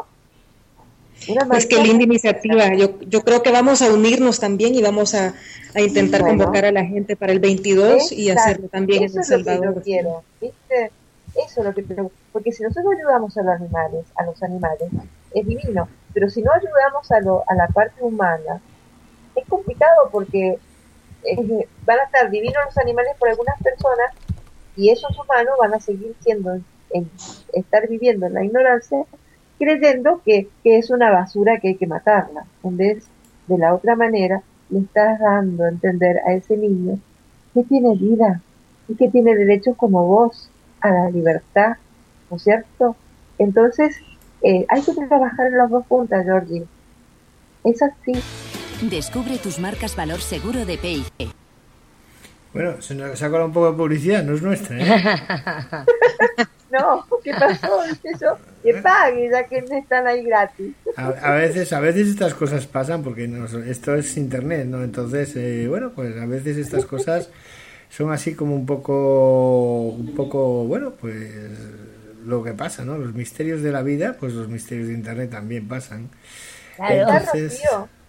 Una pues qué linda iniciativa. Yo, yo creo que vamos a unirnos también y vamos a, a intentar bueno, convocar a la gente para el veintidós exacto. Y hacerlo también eso en El Salvador. Eso es lo que yo quiero, ¿viste? Eso es lo que tenemos, porque si nosotros ayudamos a los animales, a los animales, es divino, pero si no ayudamos a, lo, a la parte humana, es complicado porque eh, van a estar divinos los animales por algunas personas y esos humanos van a seguir siendo, en, estar viviendo en la ignorancia, creyendo que, que es una basura que hay que matarla, en vez de la otra manera, le estás dando a entender a ese niño que tiene vida y que tiene derechos como vos a la libertad, ¿no es cierto? Entonces, eh, hay que trabajar en las dos puntas, Georgie. Es así. Descubre tus marcas Valor Seguro de P I G. Bueno, se nos ha colado un poco de publicidad, no es nuestra, ¿eh? No, ¿qué pasó? Eso, que pague, ya que no están ahí gratis. A, a veces a veces estas cosas pasan porque nos, esto es internet, ¿no? Entonces, eh, bueno, pues a veces estas cosas son así como un poco, un poco, bueno, pues lo que pasa, ¿no? Los misterios de la vida, pues los misterios de internet también pasan. Claro. Entonces,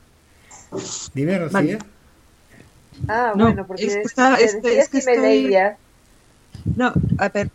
dime, Rocío. Ah, no, bueno, porque es que está, te es, decía es que si me estoy... leías. No, a ver.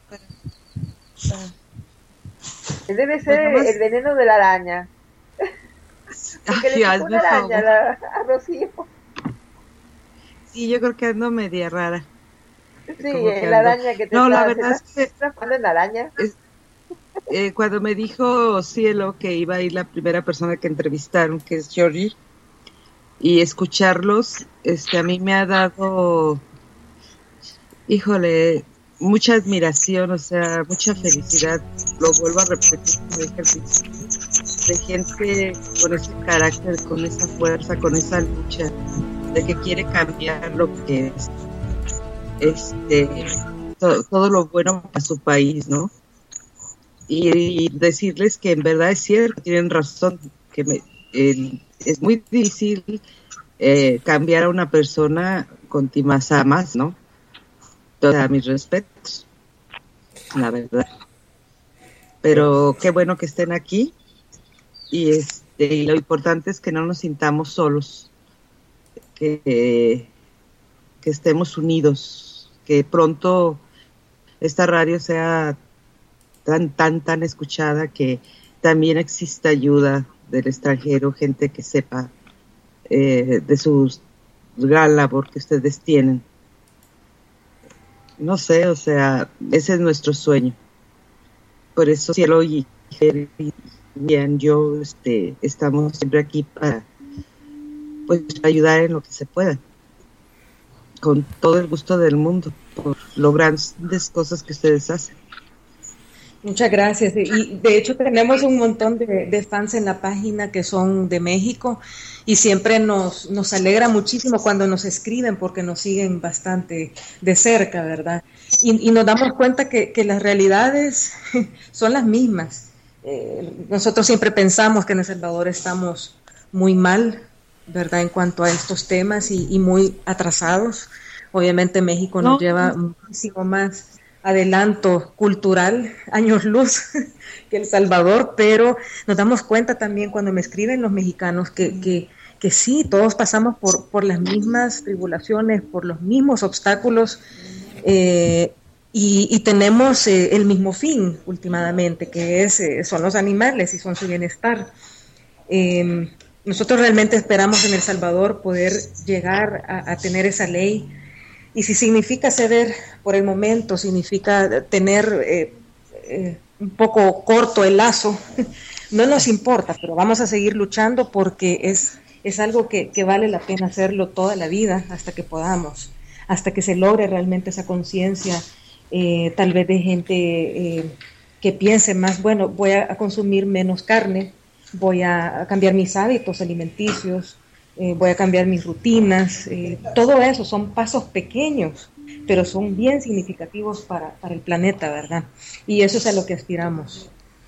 Debe ser más... el veneno de la araña. Porque Ay, le picó una araña a, la, a Rocío. Sí, yo creo que ando media rara. Sí, la araña que te No, está, la verdad es que transformando en araña. Es, eh, cuando me dijo Cielo que iba a ir la primera persona que entrevistaron, que es Georgie, y escucharlos, este, a mí me ha dado, híjole, mucha admiración, o sea, mucha felicidad. Lo vuelvo a repetir, como dije al principio, de gente con ese carácter, con esa fuerza, con esa lucha, de que quiere cambiar lo que es, este, to, todo lo bueno para su país, ¿no? Y, y decirles que en verdad es cierto, tienen razón, que me, eh, es muy difícil eh, cambiar a una persona con ti más a más, ¿no? Todos mis respetos, la verdad. Pero qué bueno que estén aquí y, este, y lo importante es que no nos sintamos solos, que, eh, que estemos unidos, que pronto esta radio sea tan, tan, tan escuchada, que también exista ayuda del extranjero, gente que sepa eh, de su gran labor que ustedes tienen. No sé, o sea, ese es nuestro sueño. Por eso Cielo y bien, yo este, estamos siempre aquí para pues ayudar en lo que se pueda, con todo el gusto del mundo, por las grandes cosas que ustedes hacen. Muchas gracias. Y de hecho tenemos un montón de, de fans en la página que son de México y siempre nos, nos alegra muchísimo cuando nos escriben porque nos siguen bastante de cerca, ¿verdad? Y, y nos damos cuenta que, que las realidades son las mismas. Eh, nosotros siempre pensamos que en El Salvador estamos muy mal, ¿verdad? En cuanto a estos temas y, y muy atrasados. Obviamente México nos no. lleva muchísimo más adelanto cultural, años luz que El Salvador, pero nos damos cuenta también cuando me escriben los mexicanos que, que, que sí, todos pasamos por, por las mismas tribulaciones, por los mismos obstáculos eh, y, y tenemos eh, el mismo fin últimamente, que es eh, son los animales y son su bienestar. Eh, nosotros realmente esperamos en El Salvador poder llegar a, a tener esa ley. Y si significa ceder por el momento, significa tener eh, eh, un poco corto el lazo, no nos importa, pero vamos a seguir luchando porque es, es algo que, que vale la pena hacerlo toda la vida hasta que podamos, hasta que se logre realmente esa conciencia, eh, tal vez de gente eh, que piense más, bueno, voy a, a consumir menos carne, voy a, a cambiar mis hábitos alimenticios, Eh, voy a cambiar mis rutinas, eh, todo eso son pasos pequeños, pero son bien significativos para, para el planeta, ¿verdad? Y eso es a lo que aspiramos.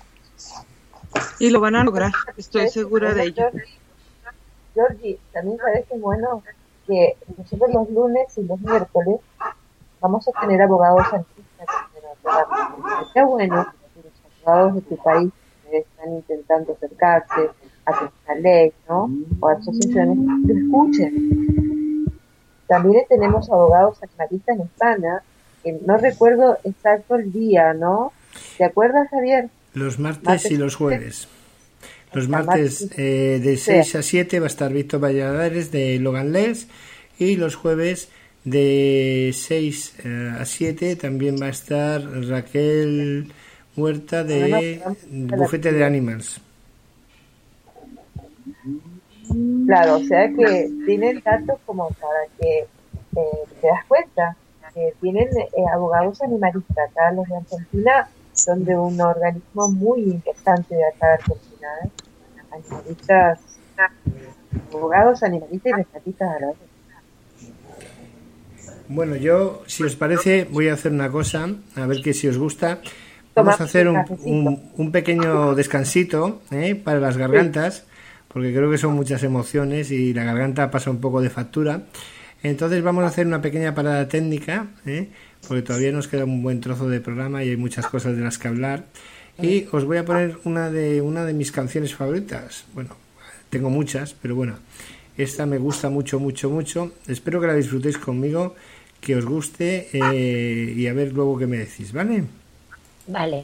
Y lo van a lograr, estoy segura de ello. Georgie, también parece bueno que nosotros los lunes y los miércoles vamos a tener abogados analistas. Está bueno que los abogados de tu país están intentando acercarse a esta ley, ¿no? O a asociaciones que escuchen. También tenemos abogados animalistas en España, que no recuerdo exacto el día, ¿no? ¿Te acuerdas, Javier? Los martes, martes y los jueves. Los martes eh, de seis a siete va a estar Víctor Valladares de Logan Les, y los jueves de seis a siete también va a estar Raquel Huerta de Bufete de Animals. Claro, o sea que tienen datos como para que eh, te das cuenta que tienen eh, abogados animalistas. Acá los de Argentina son de un organismo muy importante de acá de Argentina, ¿eh? Animalistas, abogados animalistas y rescatistas a la vez. Bueno, yo, si os parece, voy a hacer una cosa, a ver que si os gusta. Vamos a hacer un, un, un pequeño descansito ¿eh? para las gargantas, porque creo que son muchas emociones y la garganta pasa un poco de factura. Entonces vamos a hacer una pequeña parada técnica, ¿eh? porque todavía nos queda un buen trozo de programa y hay muchas cosas de las que hablar. Y os voy a poner una de una de mis canciones favoritas. Bueno, tengo muchas, pero bueno, esta me gusta mucho, mucho, mucho. Espero que la disfrutéis conmigo, que os guste eh, y a ver luego qué me decís, ¿vale? Vale.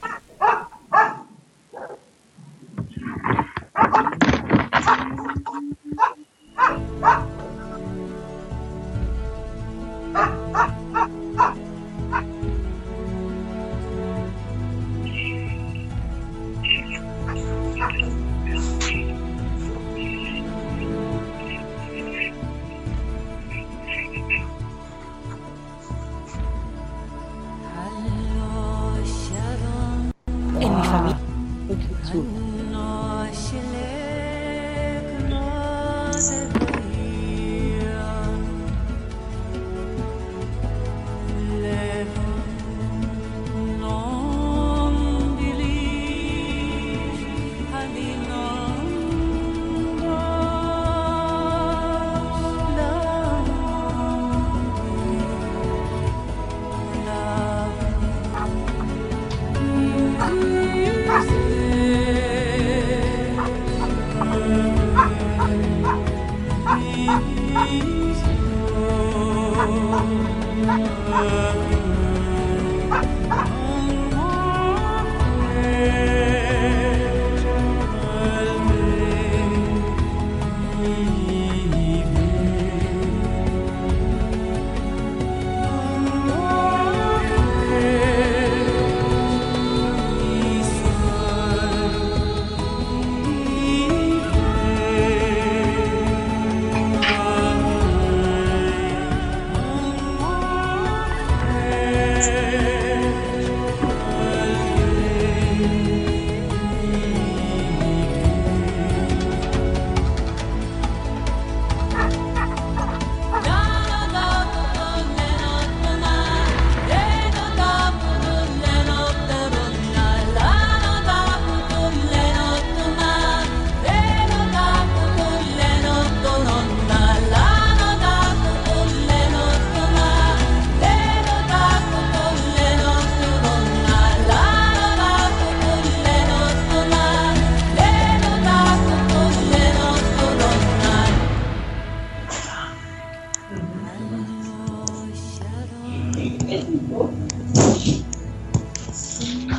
En mi familia.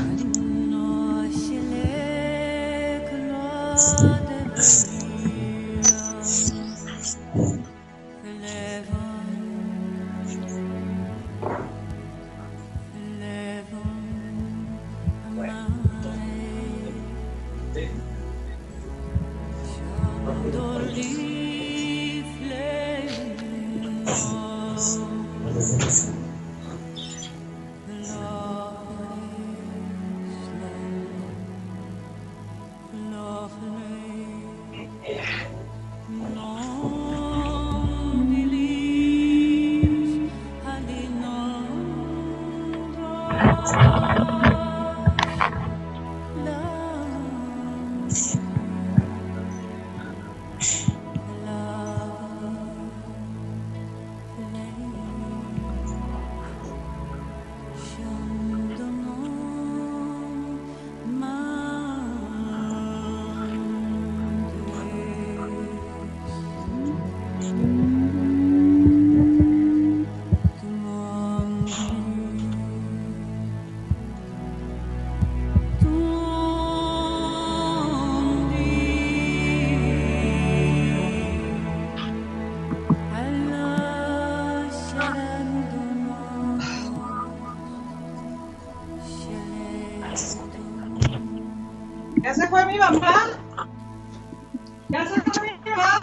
¿Ya se fue mi mamá? ¿Ya se fue mi mamá?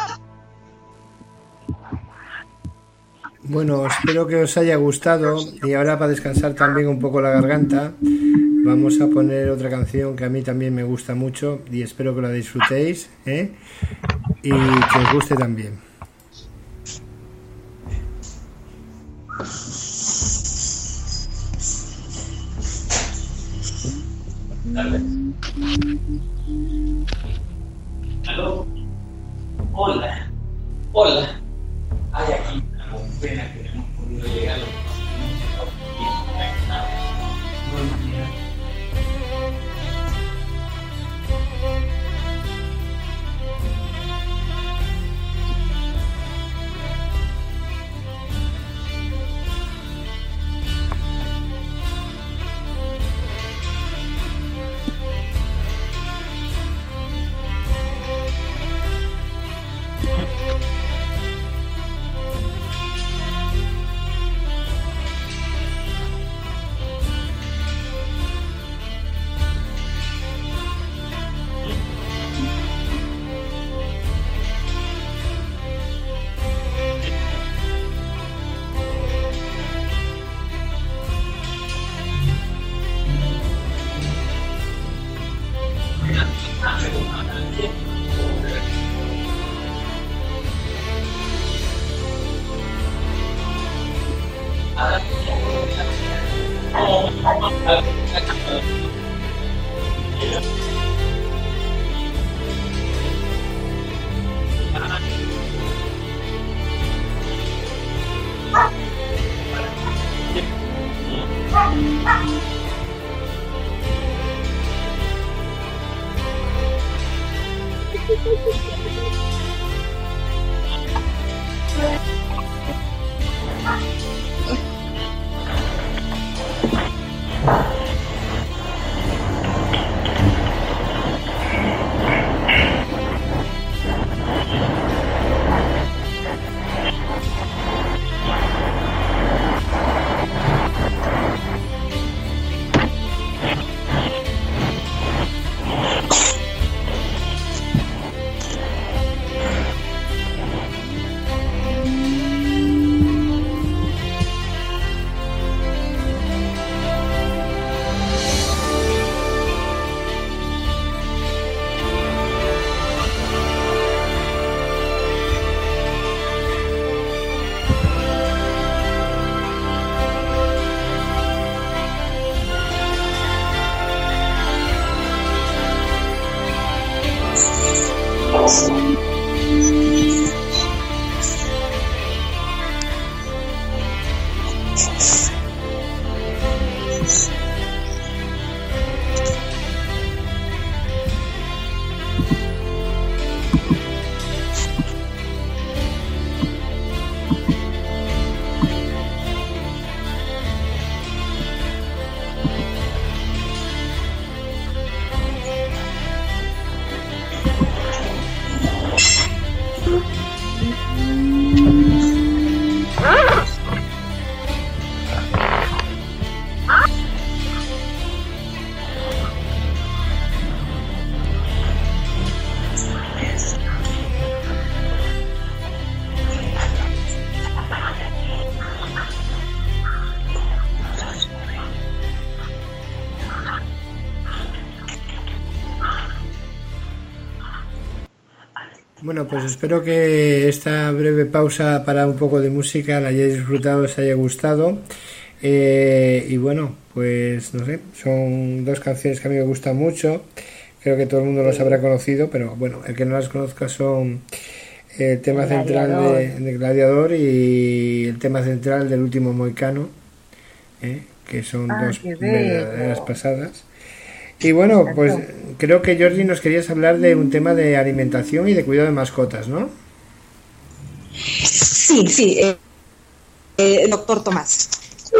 Bueno, espero que os haya gustado y ahora para descansar también un poco la garganta vamos a poner otra canción que a mí también me gusta mucho y espero que la disfrutéis, ¿eh? Y que os guste también. ¿Aló? Hola. Hola. Hay aquí una pena que no hemos podido llegar a los Bueno, pues espero que esta breve pausa para un poco de música la hayáis disfrutado, os haya gustado. Eh, y bueno, pues no sé, son dos canciones que a mí me gustan mucho. Creo que todo el mundo los habrá conocido, pero bueno, el que no las conozca son el tema central de, de Gladiador y el tema central del Último Mohicano, ¿eh? Que son ah, dos verdaderas pasadas. Y bueno, pues creo que Georgie nos querías hablar de un tema de alimentación y de cuidado de mascotas, ¿no? Sí, sí, eh, eh, el doctor Tomás.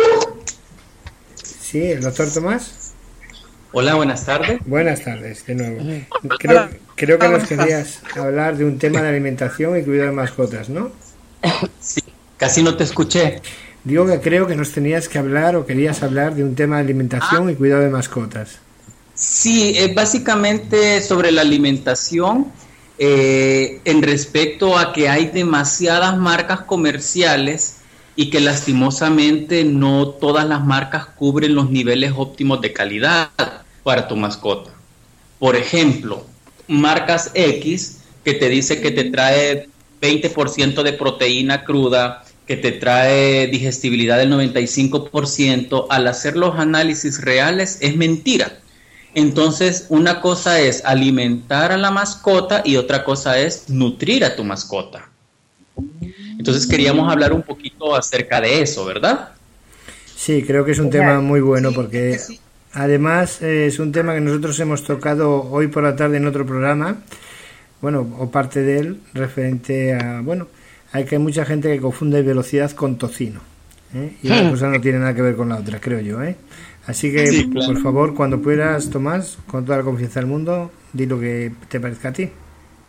Sí, el doctor Tomás. Hola, buenas tardes. Buenas tardes, de nuevo. Creo, creo que nos querías hablar de un tema de alimentación y cuidado de mascotas, ¿no? Sí, casi no te escuché. Digo que creo que nos tenías que hablar o querías hablar de un tema de alimentación ah. y cuidado de mascotas. Sí, es básicamente sobre la alimentación eh, en respecto a que hay demasiadas marcas comerciales y que lastimosamente no todas las marcas cubren los niveles óptimos de calidad para tu mascota. Por ejemplo, marcas X que te dice que te trae veinte por ciento de proteína cruda, que te trae digestibilidad del noventa y cinco por ciento, al hacer los análisis reales es mentira. Entonces, una cosa es alimentar a la mascota y otra cosa es nutrir a tu mascota. Entonces, queríamos hablar un poquito acerca de eso, ¿verdad? Sí, creo que es un tema muy bueno porque además eh, es un tema que nosotros hemos tocado hoy por la tarde en otro programa, bueno, o parte de él, referente a, bueno, hay que hay mucha gente que confunde velocidad con tocino, ¿eh? Y una cosa no tiene nada que ver con la otra, creo yo, ¿eh? Así que, sí, claro. Por favor, cuando puedas, Tomás, con toda la confianza del mundo, di lo que te parezca a ti.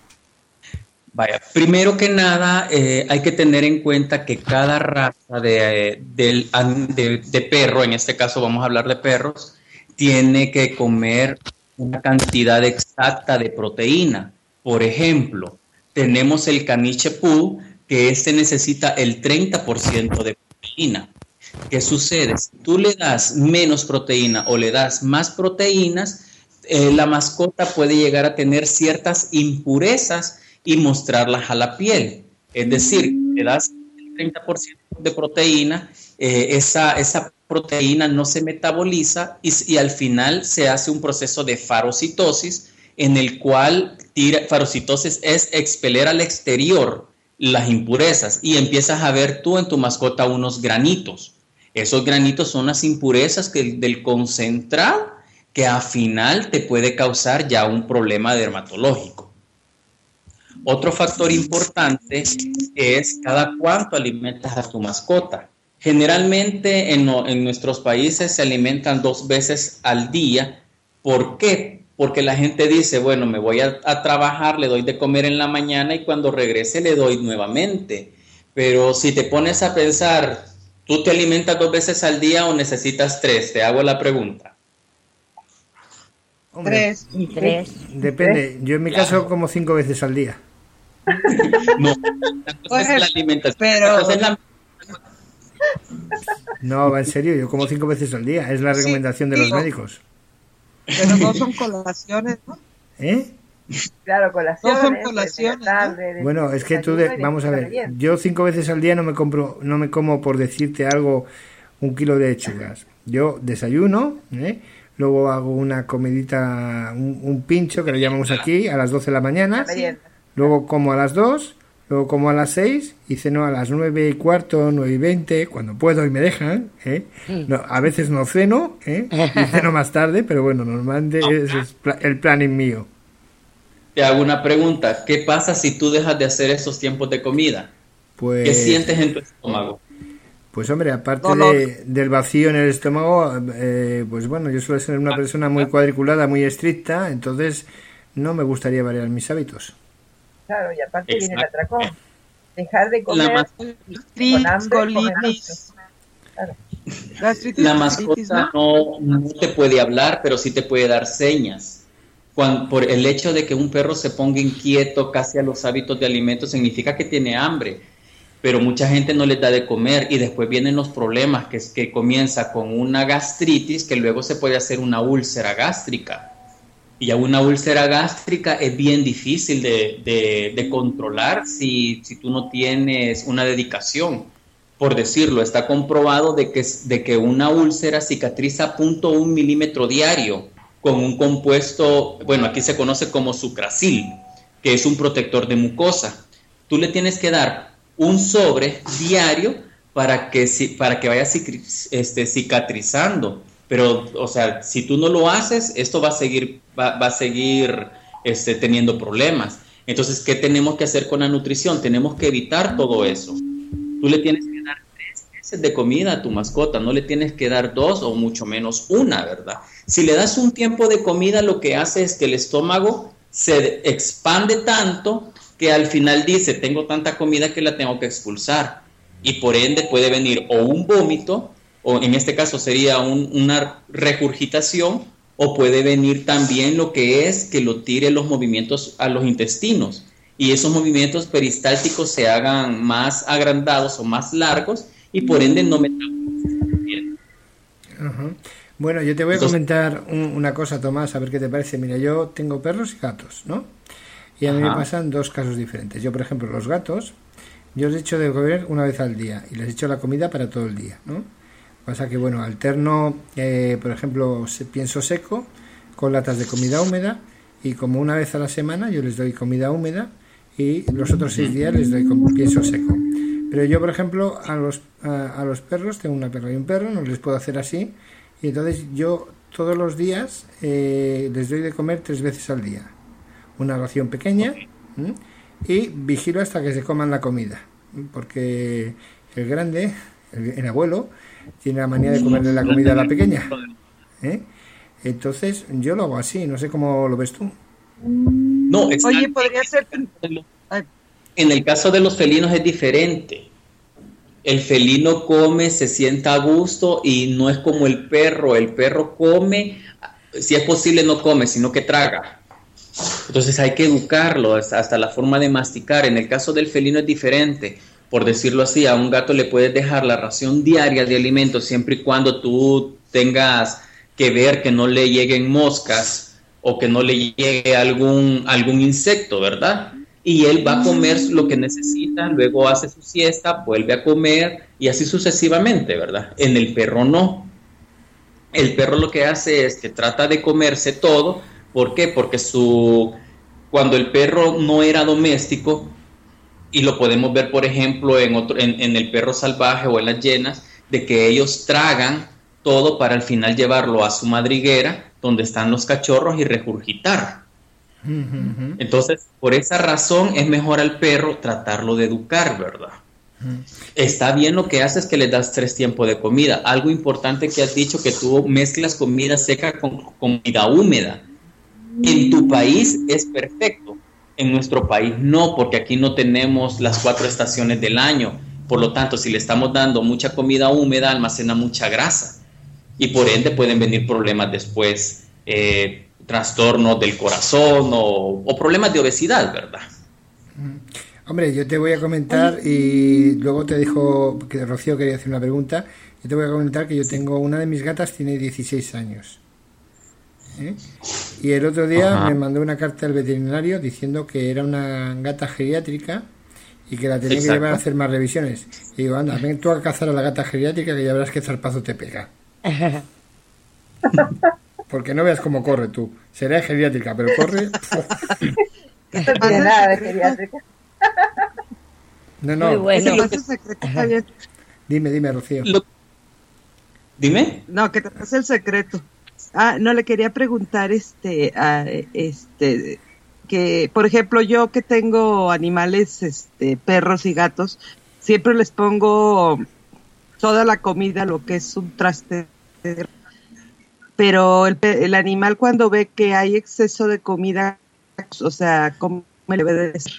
Vaya, primero que nada, eh, hay que tener en cuenta que cada raza de, de, de, de perro, en este caso vamos a hablar de perros, tiene que comer una cantidad exacta de proteína. Por ejemplo, tenemos el caniche Poo, que este necesita el treinta por ciento de proteína. ¿Qué sucede? Si tú le das menos proteína o le das más proteínas, eh, la mascota puede llegar a tener ciertas impurezas y mostrarlas a la piel. Es decir, le das el treinta por ciento de proteína, eh, esa, esa proteína no se metaboliza y, y al final se hace un proceso de farocitosis en el cual tira, farocitosis es expeler al exterior las impurezas y empiezas a ver tú en tu mascota unos granitos. Esos granitos son las impurezas que, del concentrado que al final te puede causar ya un problema dermatológico. Otro factor importante es cada cuánto alimentas a tu mascota. Generalmente en, en nuestros países se alimentan dos veces al día. ¿Por qué? Porque la gente dice, bueno, me voy a, a trabajar, le doy de comer en la mañana y cuando regrese le doy nuevamente. Pero si te pones a pensar, ¿tú te alimentas dos veces al día o necesitas tres? Te hago la pregunta. Hombre, tres. tres. Depende. Yo en mi claro. caso como cinco veces al día. No, pues, es la alimentación. Pero... Es la... No, en serio, yo como cinco veces al día. Es la recomendación sí, de los médicos. Pero no son colaciones, ¿no? ¿Eh? Claro, colaciones. No son colaciones, tarde, ¿no? Bueno, es que tú, de, vamos a ver, yo cinco veces al día no me compro, no me como, por decirte algo, un kilo de lechugas. Yo desayuno, ¿eh? Luego hago una comidita, un, un pincho, que le llamamos aquí, a las doce de la mañana. Luego como a las dos, luego como a las seis y ceno a las nueve y cuarto, nueve y veinte, cuando puedo y me dejan, ¿eh? No, a veces no ceno, ¿eh? Y ceno más tarde, pero bueno, normalmente ese es el planning mío. Te hago una pregunta, ¿qué pasa si tú dejas de hacer esos tiempos de comida? Pues, ¿qué sientes en tu estómago? Pues hombre, aparte de, del vacío en el estómago, eh, pues bueno, yo suelo ser una persona muy cuadriculada, muy estricta, entonces no me gustaría variar mis hábitos. Claro, y aparte Exacto. viene el atracón. Dejar de comer la con hambre, claro. La mascota no, no te puede hablar, pero sí te puede dar señas. Cuando, por el hecho de que un perro se ponga inquieto casi a los hábitos de alimento, significa que tiene hambre. Pero mucha gente no les da de comer y después vienen los problemas, que es que comienza con una gastritis que luego se puede hacer una úlcera gástrica. Y ya una úlcera gástrica es bien difícil de, de, de controlar si, si tú no tienes una dedicación. Por decirlo, está comprobado de que, de que una úlcera cicatriza cero punto uno milímetro diario con un compuesto, bueno, aquí se conoce como sucracil, que es un protector de mucosa. Tú le tienes que dar un sobre diario para que, para que vaya este, cicatrizando. Pero, o sea, si tú no lo haces, esto va a seguir, va, va a seguir este, teniendo problemas. Entonces, ¿qué tenemos que hacer con la nutrición? Tenemos que evitar todo eso. Tú le tienes que dar tres veces de comida a tu mascota, no le tienes que dar dos o mucho menos una, ¿verdad? Si le das un tiempo de comida, lo que hace es que el estómago se expande tanto que al final dice, tengo tanta comida que la tengo que expulsar. Y por ende puede venir o un vómito, o en este caso sería un, una regurgitación, o puede venir también lo que es que lo tire los movimientos a los intestinos, y esos movimientos peristálticos se hagan más agrandados o más largos, y por ende no metabolicen bien. Uh-huh. Bueno, yo te voy a Entonces, comentar un, una cosa, Tomás, a ver qué te parece. Mira, yo tengo perros y gatos, ¿no? Y a mí Ajá. me pasan dos casos diferentes. Yo, por ejemplo, los gatos, yo les echo de comer una vez al día, y les echo la comida para todo el día, ¿no? Pasa que, bueno, alterno, eh, por ejemplo, se, pienso seco con latas de comida húmeda, y como una vez a la semana yo les doy comida húmeda y los otros seis días les doy con pienso seco. Pero yo, por ejemplo, a los a, a los perros, tengo una perra y un perro, no les puedo hacer así, y entonces yo todos los días eh, les doy de comer tres veces al día. Una ración pequeña, ¿m? Y vigilo hasta que se coman la comida, porque el grande, el, el abuelo, tiene la manía de comerle la comida a la pequeña, ¿eh? Entonces yo lo hago así, no sé cómo lo ves tú. No, oye, podría ser en el caso de los felinos es diferente. El felino come, se sienta a gusto, y no es como el perro. El perro come, si es posible no come, sino que traga. Entonces hay que educarlo hasta la forma de masticar. En el caso del felino es diferente. Por decirlo así, a un gato le puedes dejar la ración diaria de alimentos siempre y cuando tú tengas que ver que no le lleguen moscas o que no le llegue algún, algún insecto, ¿verdad? Y él va a comer lo que necesita, luego hace su siesta, vuelve a comer y así sucesivamente, ¿verdad? En el perro no. El perro lo que hace es que trata de comerse todo. ¿Por qué? Porque su, cuando el perro no era doméstico, y lo podemos ver, por ejemplo, en, otro, en, en el perro salvaje o en las hienas, de que ellos tragan todo para al final llevarlo a su madriguera, donde están los cachorros, y regurgitar. Uh-huh. Entonces, por esa razón, es mejor al perro tratarlo de educar, ¿verdad? Uh-huh. Está bien lo que haces, que le das tres tiempos de comida. Algo importante que has dicho, que tú mezclas comida seca con comida húmeda. En tu país es perfecto. En nuestro país no, porque aquí no tenemos las cuatro estaciones del año. Por lo tanto, si le estamos dando mucha comida húmeda, almacena mucha grasa. Y por ende pueden venir problemas después, eh, trastornos del corazón o, o problemas de obesidad, ¿verdad? Hombre, yo te voy a comentar, y luego te dijo que Rocío quería hacer una pregunta. Yo te voy a comentar que yo tengo, una de mis gatas tiene dieciséis años. ¿Eh? Y el otro día Ajá. me mandó una carta al veterinario diciendo que era una gata geriátrica y que la tenía Exacto. que llevar a hacer más revisiones. Y digo, anda, ven tú a cazar a la gata geriátrica, que ya verás qué zarpazo te pega. Porque no veas cómo corre tú. Será geriátrica, pero corre. No tiene nada de geriátrica. No, no. Muy bueno. Dime, dime, Rocío. Lo... Dime. No, que te pase el secreto. Ah, no, le quería preguntar, este, a, este, que, por ejemplo, yo que tengo animales, este, perros y gatos, siempre les pongo toda la comida, lo que es un traste, pero el, el animal cuando ve que hay exceso de comida, o sea, ¿cómo me debe de decir?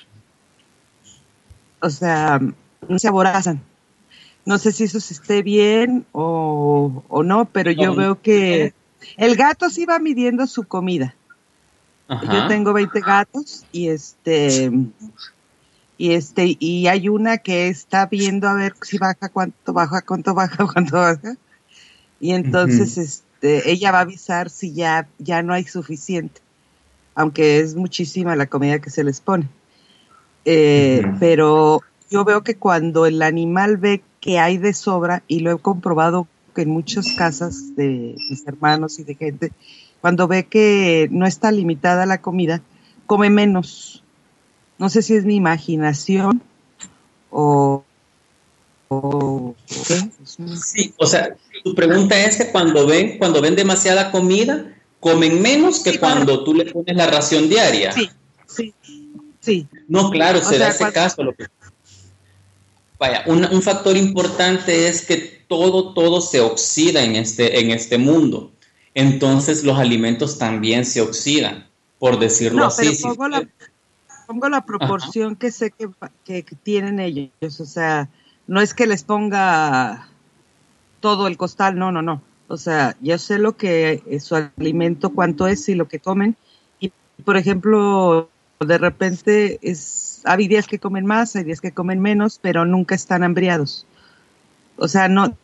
O sea, no se aborazan. No sé si eso se esté bien o, o no, pero yo no, veo que el gato sí va midiendo su comida. Ajá. Yo tengo veinte gatos y este y este y hay una que está viendo a ver si baja, cuánto baja, cuánto baja, cuánto baja. Y entonces uh-huh. este ella va a avisar si ya ya no hay suficiente. aunque es muchísima la comida que se les pone. Eh, uh-huh. Pero yo veo que cuando el animal ve que hay de sobra, y lo he comprobado que en muchas casas de mis hermanos y de gente, cuando ve que no está limitada la comida, come menos. No sé si es mi imaginación o... o ¿qué? Sí, o sea, tu pregunta es que cuando ven, cuando ven demasiada comida, comen menos que sí, cuando tú le pones la ración diaria. Sí, sí, sí. No, claro, o se sea, da ese cuando... caso. Lo que... Vaya, un, un factor importante es que todo, todo se oxida en este, en este mundo. Entonces los alimentos también se oxidan, por decirlo no, así. Pero pongo, la, pongo la proporción Ajá. que sé que, que, que tienen ellos. O sea, no es que les ponga todo el costal, no, no, no. O sea, yo sé lo que es su alimento, cuánto es y lo que comen. Y, por ejemplo, de repente es, hay días que comen más, hay días que comen menos, pero nunca están hambriados. O sea, no...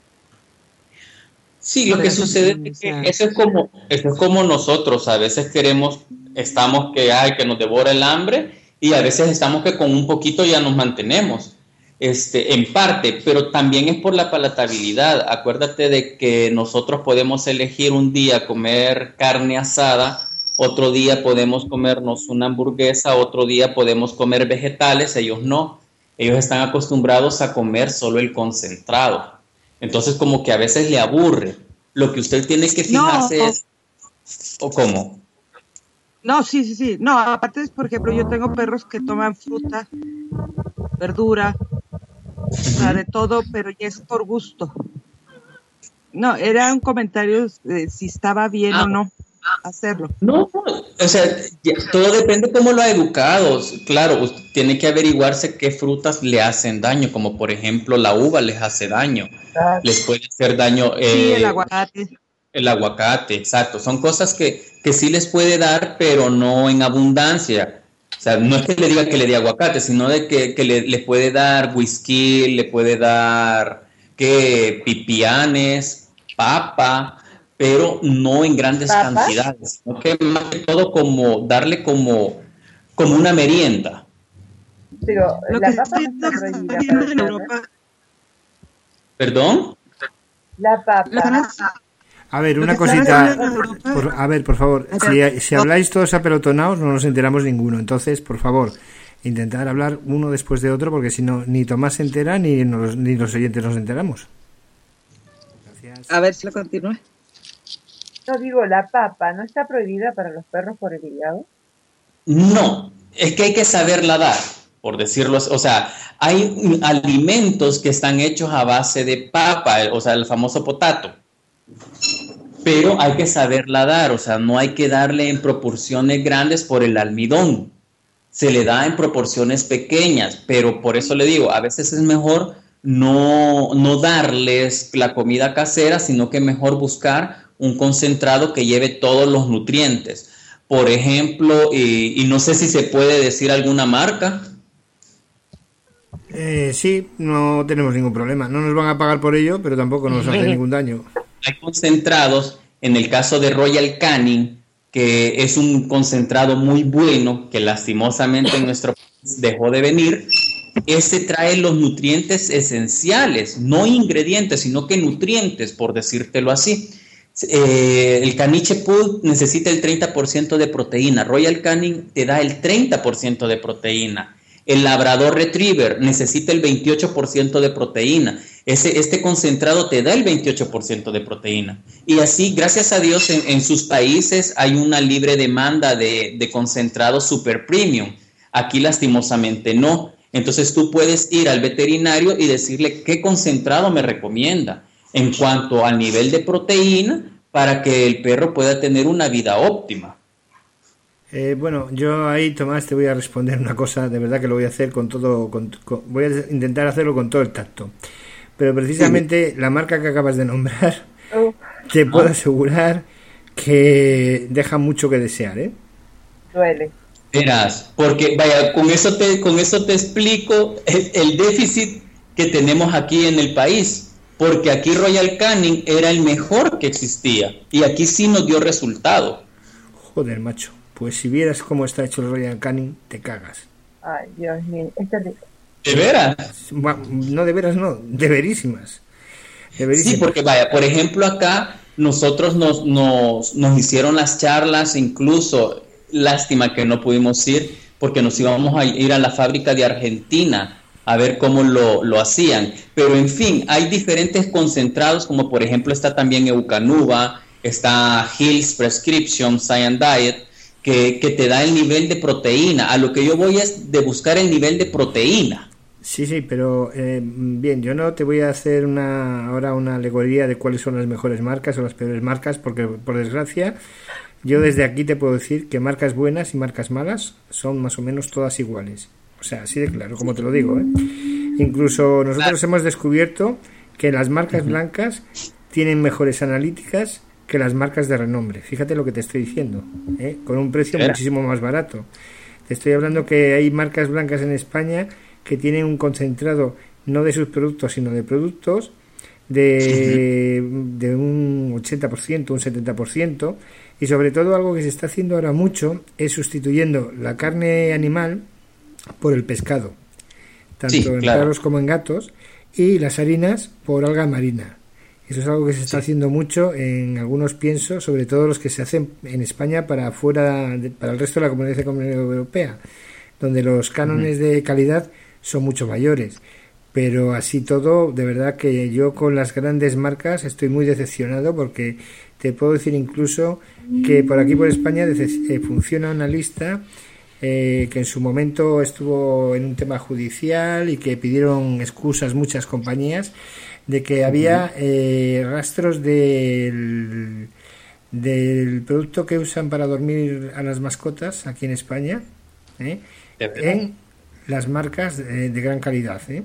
Sí, lo que sucede es que eso es como, eso es como nosotros, a veces queremos, estamos que hay que nos devora el hambre y a veces estamos que con un poquito ya nos mantenemos, este, en parte, pero también es por la palatabilidad. Acuérdate de que nosotros podemos elegir un día comer carne asada, otro día podemos comernos una hamburguesa, otro día podemos comer vegetales, ellos no, ellos están acostumbrados a comer solo el concentrado. Entonces como que a veces le aburre. Lo que usted tiene que fijarse no. es... ¿O cómo? No, sí, sí, sí. No, aparte es, por ejemplo, yo tengo perros que toman fruta, verdura, o sea, de todo, pero ya es por gusto. No, era un comentario de si estaba bien ah. o no hacerlo. No, o sea, todo depende cómo lo ha educado. Claro, usted tiene que averiguarse qué frutas le hacen daño, como por ejemplo la uva les hace daño, ah. les puede hacer daño. Eh, sí, el aguacate. El aguacate, exacto. Son cosas que, que sí les puede dar, pero no en abundancia. O sea, no es que le diga que le dé aguacate, sino de que, que le, le puede dar whisky, le puede dar que pipianes, papa, pero no en grandes ¿Papa? cantidades, sino que más que todo como darle como, como una merienda. Pero Lo la papa no está prohibida en Europa. ¿Perdón? La papa. A ver, una cosita, por, a ver, por favor, si, si habláis todos apelotonados no nos enteramos ninguno, entonces, por favor, intentar hablar uno después de otro, porque si no, ni Tomás se entera, ni, nos, ni los oyentes nos enteramos. Gracias. A ver si lo continúa. No, digo, la papa, ¿no está prohibida para los perros por el hígado? No, es que hay que saberla dar, por decirlo así. O sea, hay alimentos que están hechos a base de papa, o sea, el famoso potato. Pero hay que saberla dar, o sea, no hay que darle en proporciones grandes por el almidón. Se le da en proporciones pequeñas, pero por eso le digo, a veces es mejor no, no darles la comida casera, sino que mejor buscar un concentrado que lleve todos los nutrientes. Por ejemplo, y, y no sé si se puede decir alguna marca. Eh, sí, no tenemos ningún problema. No nos van a pagar por ello, pero tampoco nos hace ningún daño. Hay concentrados, en el caso de Royal Canin, que es un concentrado muy bueno, que lastimosamente en nuestro país dejó de venir. Este trae los nutrientes esenciales, no ingredientes, sino que nutrientes, por decírtelo así. Eh, el caniche Pug necesita el treinta por ciento de proteína, Royal Canin te da el treinta por ciento de proteína. El Labrador Retriever necesita el veintiocho por ciento de proteína. Ese, este concentrado te da el veintiocho por ciento de proteína. Y así, gracias a Dios, en, en sus países hay una libre demanda de, de concentrado super premium. Aquí, lastimosamente, no. Entonces, tú puedes ir al veterinario y decirle qué concentrado me recomienda en cuanto al nivel de proteína para que el perro pueda tener una vida óptima. Eh, bueno, yo ahí, Tomás, te voy a responder una cosa, de verdad que lo voy a hacer con todo, con, con, voy a intentar hacerlo con todo el tacto. Pero precisamente sí. La marca que acabas de nombrar, oh. te puedo asegurar que deja mucho que desear, ¿eh? Duele. Verás, porque vaya, con eso te, con eso te explico el, el déficit que tenemos aquí en el país. Porque aquí Royal Canin era el mejor que existía y aquí sí nos dio resultado. Joder, macho. pues si vieras cómo está hecho el Royal Canin, te cagas. Ay, Dios mío, es terrible. ¿De veras? No, de veras no, de verísimas. De verísimas. Sí, porque vaya, por ejemplo acá nosotros nos, nos, nos hicieron las charlas, incluso, lástima que no pudimos ir, porque nos íbamos a ir a la fábrica de Argentina a ver cómo lo, lo hacían. Pero en fin, hay diferentes concentrados, como por ejemplo está también Eucanuba, está Hill's Prescription, Science Diet, que, que te da el nivel de proteína. A lo que yo voy es de buscar el nivel de proteína. Sí, sí, pero eh, bien, yo no te voy a hacer una ahora una alegoría de cuáles son las mejores marcas o las peores marcas, porque por desgracia yo desde aquí te puedo decir que marcas buenas y marcas malas son más o menos todas iguales. O sea, así de claro, como te lo digo, ¿eh? Incluso nosotros hemos descubierto que las marcas blancas tienen mejores analíticas que las marcas de renombre. Fíjate lo que te estoy diciendo, ¿eh? Con un precio muchísimo más barato. Te estoy hablando que hay marcas blancas en España que tienen un concentrado no de sus productos, sino de productos de, de un ochenta por ciento, un setenta por ciento, y sobre todo algo que se está haciendo ahora mucho es sustituyendo la carne animal por el pescado, tanto sí, en claro. perros como en gatos, y las harinas por alga marina. Eso es algo que se está sí. haciendo mucho en algunos piensos, sobre todo los que se hacen en España para fuera, de, para el resto de la Comunidad Económica Europea, donde los cánones uh-huh. de calidad son mucho mayores. Pero así todo, de verdad que yo con las grandes marcas estoy muy decepcionado, porque te puedo decir incluso que por aquí por España dece- eh, funciona una lista eh, que en su momento estuvo en un tema judicial y que pidieron excusas muchas compañías de que había eh, rastros del, del producto que usan para dormir a las mascotas aquí en España, ¿eh? en las marcas de, de gran calidad, ¿eh?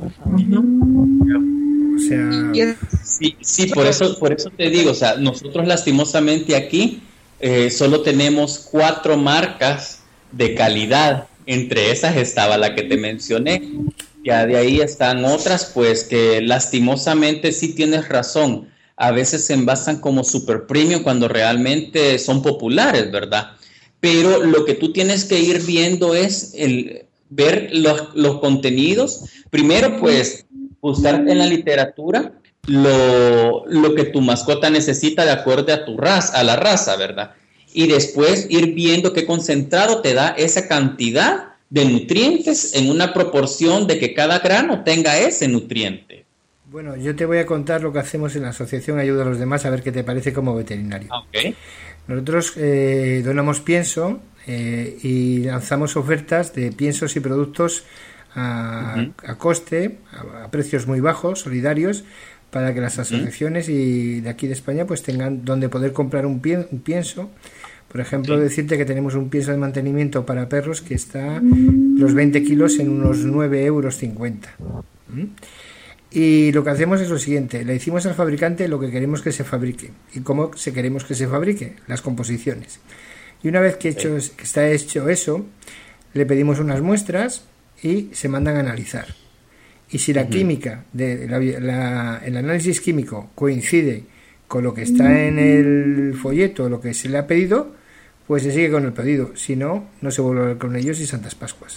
O sea, sí, sí, por eso, por eso te digo, o sea, nosotros lastimosamente aquí eh, solo tenemos cuatro marcas de calidad. Entre esas estaba la que te mencioné. Ya de ahí están otras, pues que lastimosamente sí tienes razón. A veces se envasan como super premium cuando realmente son populares, ¿verdad? Pero lo que tú tienes que ir viendo es el ver los, los contenidos. Primero, pues, buscar en la literatura lo, lo que tu mascota necesita de acuerdo a tu raza, a la raza, ¿verdad? Y después ir viendo qué concentrado te da esa cantidad de nutrientes en una proporción de que cada grano tenga ese nutriente. Bueno, yo te voy a contar lo que hacemos en la Asociación Ayuda a los Demás, a ver qué te parece como veterinario. Okay. Nosotros eh, donamos pienso eh, y lanzamos ofertas de piensos y productos a, uh-huh. a coste, a, a precios muy bajos, solidarios, para que las asociaciones uh-huh. y de aquí de España pues tengan donde poder comprar un, pien, un pienso. Por ejemplo, sí. decirte que tenemos un pienso de mantenimiento para perros que está los veinte kilos en unos nueve euros cincuenta. ¿Mm? Y lo que hacemos es lo siguiente: le decimos al fabricante lo que queremos que se fabrique y cómo se queremos que se fabrique, las composiciones. Y una vez que, hecho, sí. que está hecho eso, le pedimos unas muestras y se mandan a analizar. Y si la uh-huh. química, de la, la, el análisis químico coincide con lo que está en el folleto, lo que se le ha pedido, pues se sigue con el pedido. Si no, no se vuelve a ver con ellos y Santas Pascuas.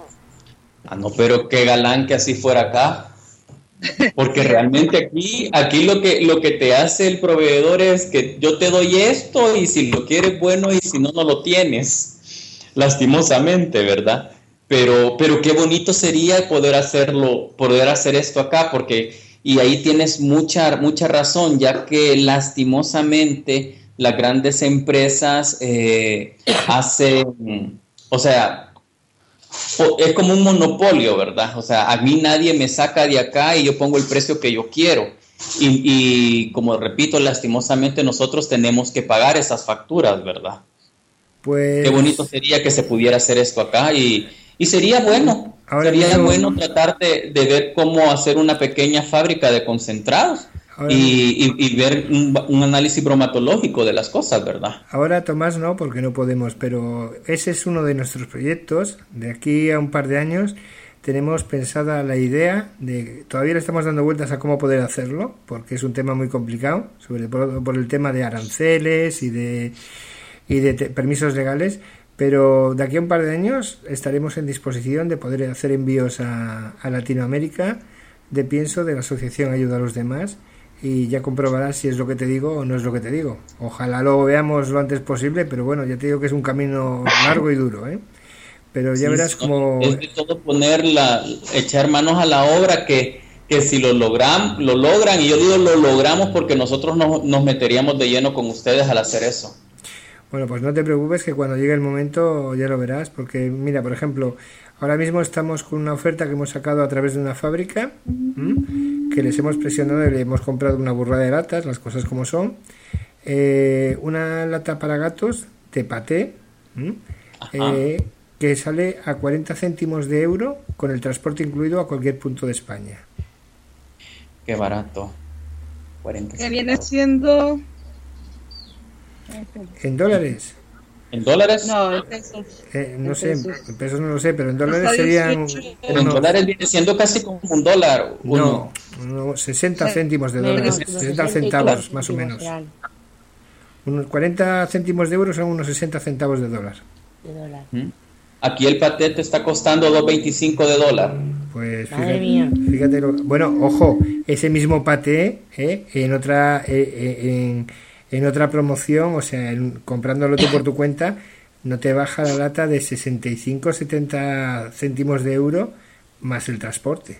Ah, no, pero qué galán que así fuera acá. Porque realmente aquí aquí lo que lo que te hace el proveedor es que yo te doy esto y si lo quieres bueno y si no no lo tienes, lastimosamente, ¿verdad? Pero pero qué bonito sería poder hacerlo, poder hacer esto acá, porque y ahí tienes mucha mucha razón, ya que lastimosamente las grandes empresas eh, hacen, o sea, es como un monopolio, ¿verdad? O sea, a mí nadie me saca de acá y yo pongo el precio que yo quiero. Y, y como repito, lastimosamente nosotros tenemos que pagar esas facturas, ¿verdad? Pues... Qué bonito sería que se pudiera hacer esto acá y, y sería bueno. Ahora sería mismo... bueno tratar de, de ver cómo hacer una pequeña fábrica de concentrados. Y, y, y ver un, un análisis bromatológico de las cosas, ¿verdad? Ahora, Tomás, no, porque no podemos, pero ese es uno de nuestros proyectos. De aquí a un par de años tenemos pensada la idea de... Todavía le estamos dando vueltas a cómo poder hacerlo, porque es un tema muy complicado, sobre todo por el tema de aranceles y de y de te- permisos legales, pero de aquí a un par de años estaremos en disposición de poder hacer envíos a, a Latinoamérica de pienso de la Asociación Ayuda a los Demás, y ya comprobarás si es lo que te digo o no es lo que te digo. Ojalá lo veamos lo antes posible, pero bueno, ya te digo que es un camino largo y duro, ¿eh? Pero ya sí, verás sí, como... Es de todo poner la, echar manos a la obra, que, que si lo logran, lo logran, y yo digo lo logramos porque nosotros nos, nos meteríamos de lleno con ustedes al hacer eso. Bueno, pues no te preocupes, que cuando llegue el momento ya lo verás, porque mira, por ejemplo, ahora mismo estamos con una oferta que hemos sacado a través de una fábrica, ¿m? que les hemos presionado y le hemos comprado una burrada de latas, las cosas como son, eh, una lata para gatos de paté, eh, que sale a cuarenta céntimos de euro con el transporte incluido a cualquier punto de España. Qué barato. cuarenta ¿Qué viene siendo? ¿En dólares? ¿En dólares? No, en pesos. Eh, no en sé, pesos. en pesos no lo sé, pero en dólares serían... Pero en dólares viene siendo casi como un dólar. No, no, sesenta céntimos de dólares, sesenta centavos más o menos. Unos cuarenta céntimos de euros son unos sesenta centavos de dólar. De dólar. Aquí el paté te está costando dos veinticinco de dólar. Pues fíjate, fíjate lo, bueno, ojo, ese mismo paté, ¿eh? en otra... Eh, en, en otra promoción, o sea, en, comprándolo tú por tu cuenta, no te baja la lata de sesenta y cinco setenta céntimos de euro más el transporte.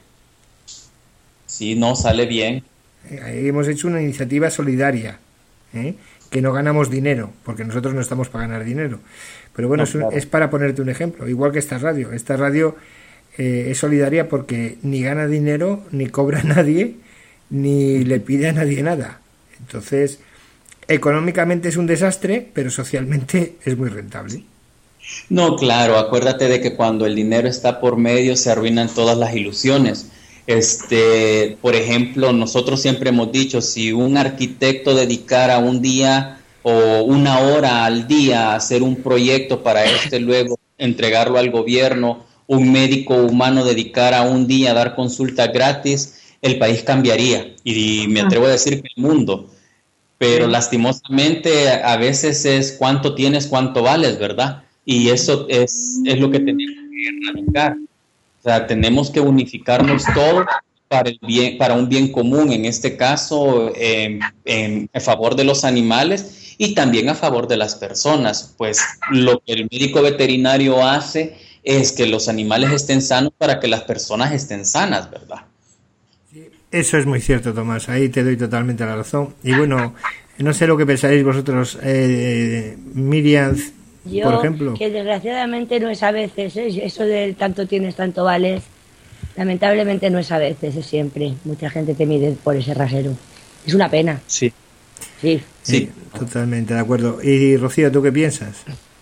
Sí, no, sale bien. Ahí hemos hecho una iniciativa solidaria, ¿eh? que no ganamos dinero, porque nosotros no estamos para ganar dinero. Pero bueno, no, es, un, claro. es para ponerte un ejemplo, igual que esta radio. Esta radio eh, es solidaria porque ni gana dinero, ni cobra a nadie, ni le pide a nadie nada. Entonces... económicamente es un desastre, pero socialmente es muy rentable. No, claro, acuérdate de que cuando el dinero está por medio se arruinan todas las ilusiones. Este, por ejemplo, nosotros siempre hemos dicho, si un arquitecto dedicara un día o una hora al día a hacer un proyecto para este luego entregarlo al gobierno, un médico humano dedicara un día a dar consultas gratis, el país cambiaría, y me atrevo a decir que el mundo. Pero lastimosamente a veces es cuánto tienes, cuánto vales, ¿verdad? Y eso es, es lo que tenemos que erradicar. O sea, tenemos que unificarnos todos para, el bien, para un bien común, en este caso eh, en, en favor de los animales y también a favor de las personas. Pues lo que el médico veterinario hace es que los animales estén sanos para que las personas estén sanas, ¿verdad? Eso es muy cierto, Tomás, ahí te doy totalmente la razón. Y bueno, no sé lo que pensáis vosotros, eh, Miriam, Yo, por ejemplo. Que desgraciadamente no es a veces, ¿eh? Eso del tanto tienes, tanto vales, lamentablemente no es a veces, es siempre. Mucha gente te mide por ese rasero. Es una pena. Sí. Sí. Sí, sí, totalmente de acuerdo. Y Rocío, ¿tú qué piensas?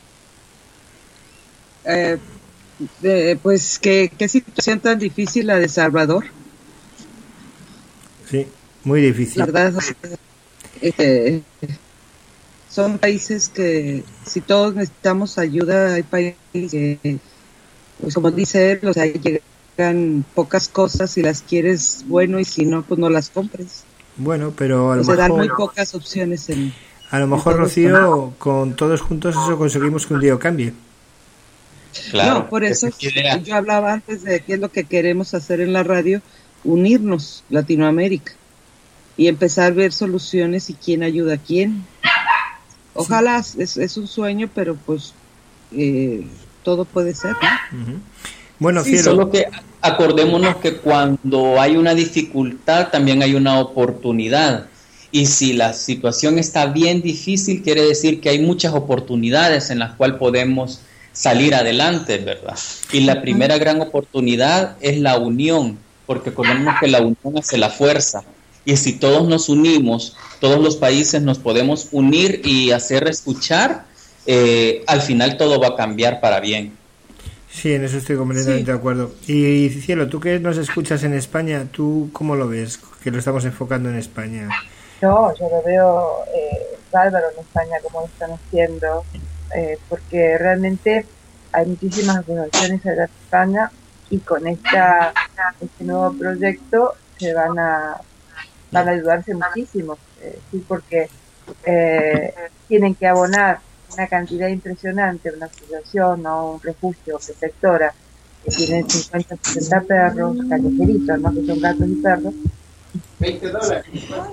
Eh, de, pues, ¿qué, qué situación tan difícil la de Salvador. Sí, muy difícil. La verdad, eh, son países que si todos necesitamos ayuda, hay países que, pues como dice él, o sea, llegan pocas cosas, si las quieres, bueno, y si no, pues no las compres. Bueno, pero a lo o sea, mejor... dan muy pocas opciones en... A lo mejor, Rocío, con todos juntos eso conseguimos que un día cambie. Claro. No, por eso yo hablaba antes de qué es lo que queremos hacer en la radio, unirnos Latinoamérica y empezar a ver soluciones y quién ayuda a quién. Ojalá, sí. es, es un sueño, pero pues eh, todo puede ser, ¿no? Uh-huh. Bueno, sí, solo que acordémonos que cuando hay una dificultad también hay una oportunidad, y si la situación está bien difícil quiere decir que hay muchas oportunidades en las cuales podemos salir adelante, ¿verdad? Y la primera gran oportunidad es la unión, porque acordémonos que la unión hace la fuerza, y si todos nos unimos, todos los países nos podemos unir y hacer escuchar, eh, al final todo va a cambiar para bien. Sí, en eso estoy completamente sí. de acuerdo. Y Cielo, tú que nos escuchas en España, ¿tú cómo lo ves? Que lo estamos enfocando en España. No, yo lo veo eh, bárbaro en España, como lo están haciendo, eh, porque realmente hay muchísimas organizaciones en España y con esta este nuevo proyecto se van a van a ayudarse muchísimo, eh, sí, porque eh, tienen que abonar una cantidad impresionante, una asociación o un refugio protectora que tiene cincuenta, sesenta perros, callejeritos, ¿no? Que son gatos y perros. veinte dólares.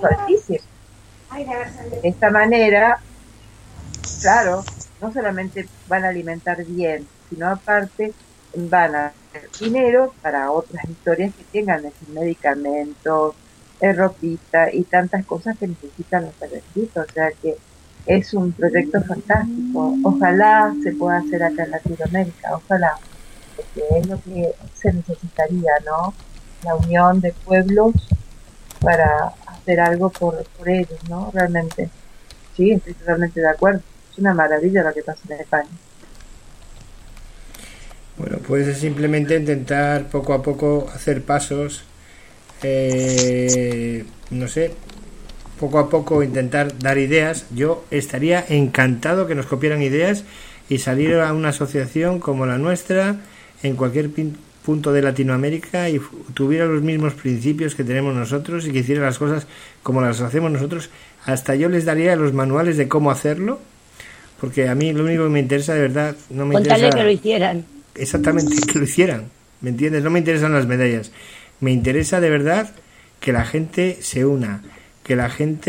De esta manera, claro, no solamente van a alimentar bien, sino aparte van a tener dinero para otras historias que tengan, es decir, medicamentos, eh, ropita y tantas cosas que necesitan los perrecitos. O sea que es un proyecto fantástico. Ojalá se pueda hacer acá en Latinoamérica, ojalá, porque es lo que se necesitaría, ¿no? La unión de pueblos para hacer algo por, por ellos, ¿no? Realmente. Sí, estoy totalmente de acuerdo. Es una maravilla lo que pasa en España. Bueno, pues es simplemente intentar poco a poco hacer pasos, eh, no sé, poco a poco intentar dar ideas. Yo estaría encantado que nos copiaran ideas y salir a una asociación como la nuestra en cualquier pin- punto de Latinoamérica y tuviera los mismos principios que tenemos nosotros y que hiciera las cosas como las hacemos nosotros. Hasta yo les daría los manuales de cómo hacerlo, porque a mí lo único que me interesa de verdad, no me Contarle interesa que lo hicieran. Exactamente, que lo hicieran, ¿me entiendes? No me interesan las medallas, me interesa de verdad que la gente se una, que la gente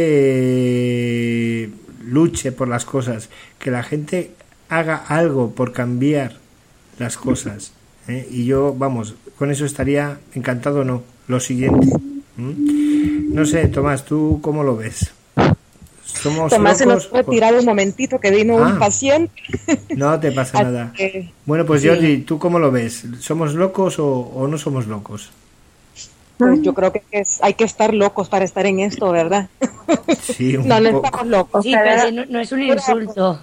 eh, luche por las cosas, que la gente haga algo por cambiar las cosas, ¿eh? Y yo, vamos, con eso estaría encantado. No, lo siguiente, ¿Mm? No sé, Tomás, ¿tú cómo lo ves? ¿Somos Tomás se nos locos? puede tirar un momentito que vino Ah, un paciente. No te pasa Así nada. que, Bueno, pues sí. Jordi, ¿tú cómo lo ves? ¿Somos locos o, o no somos locos? Pues yo creo que es, hay que estar locos para estar en esto, ¿verdad? Sí, un No, no poco. estamos locos. Sí, pero no, no es un insulto.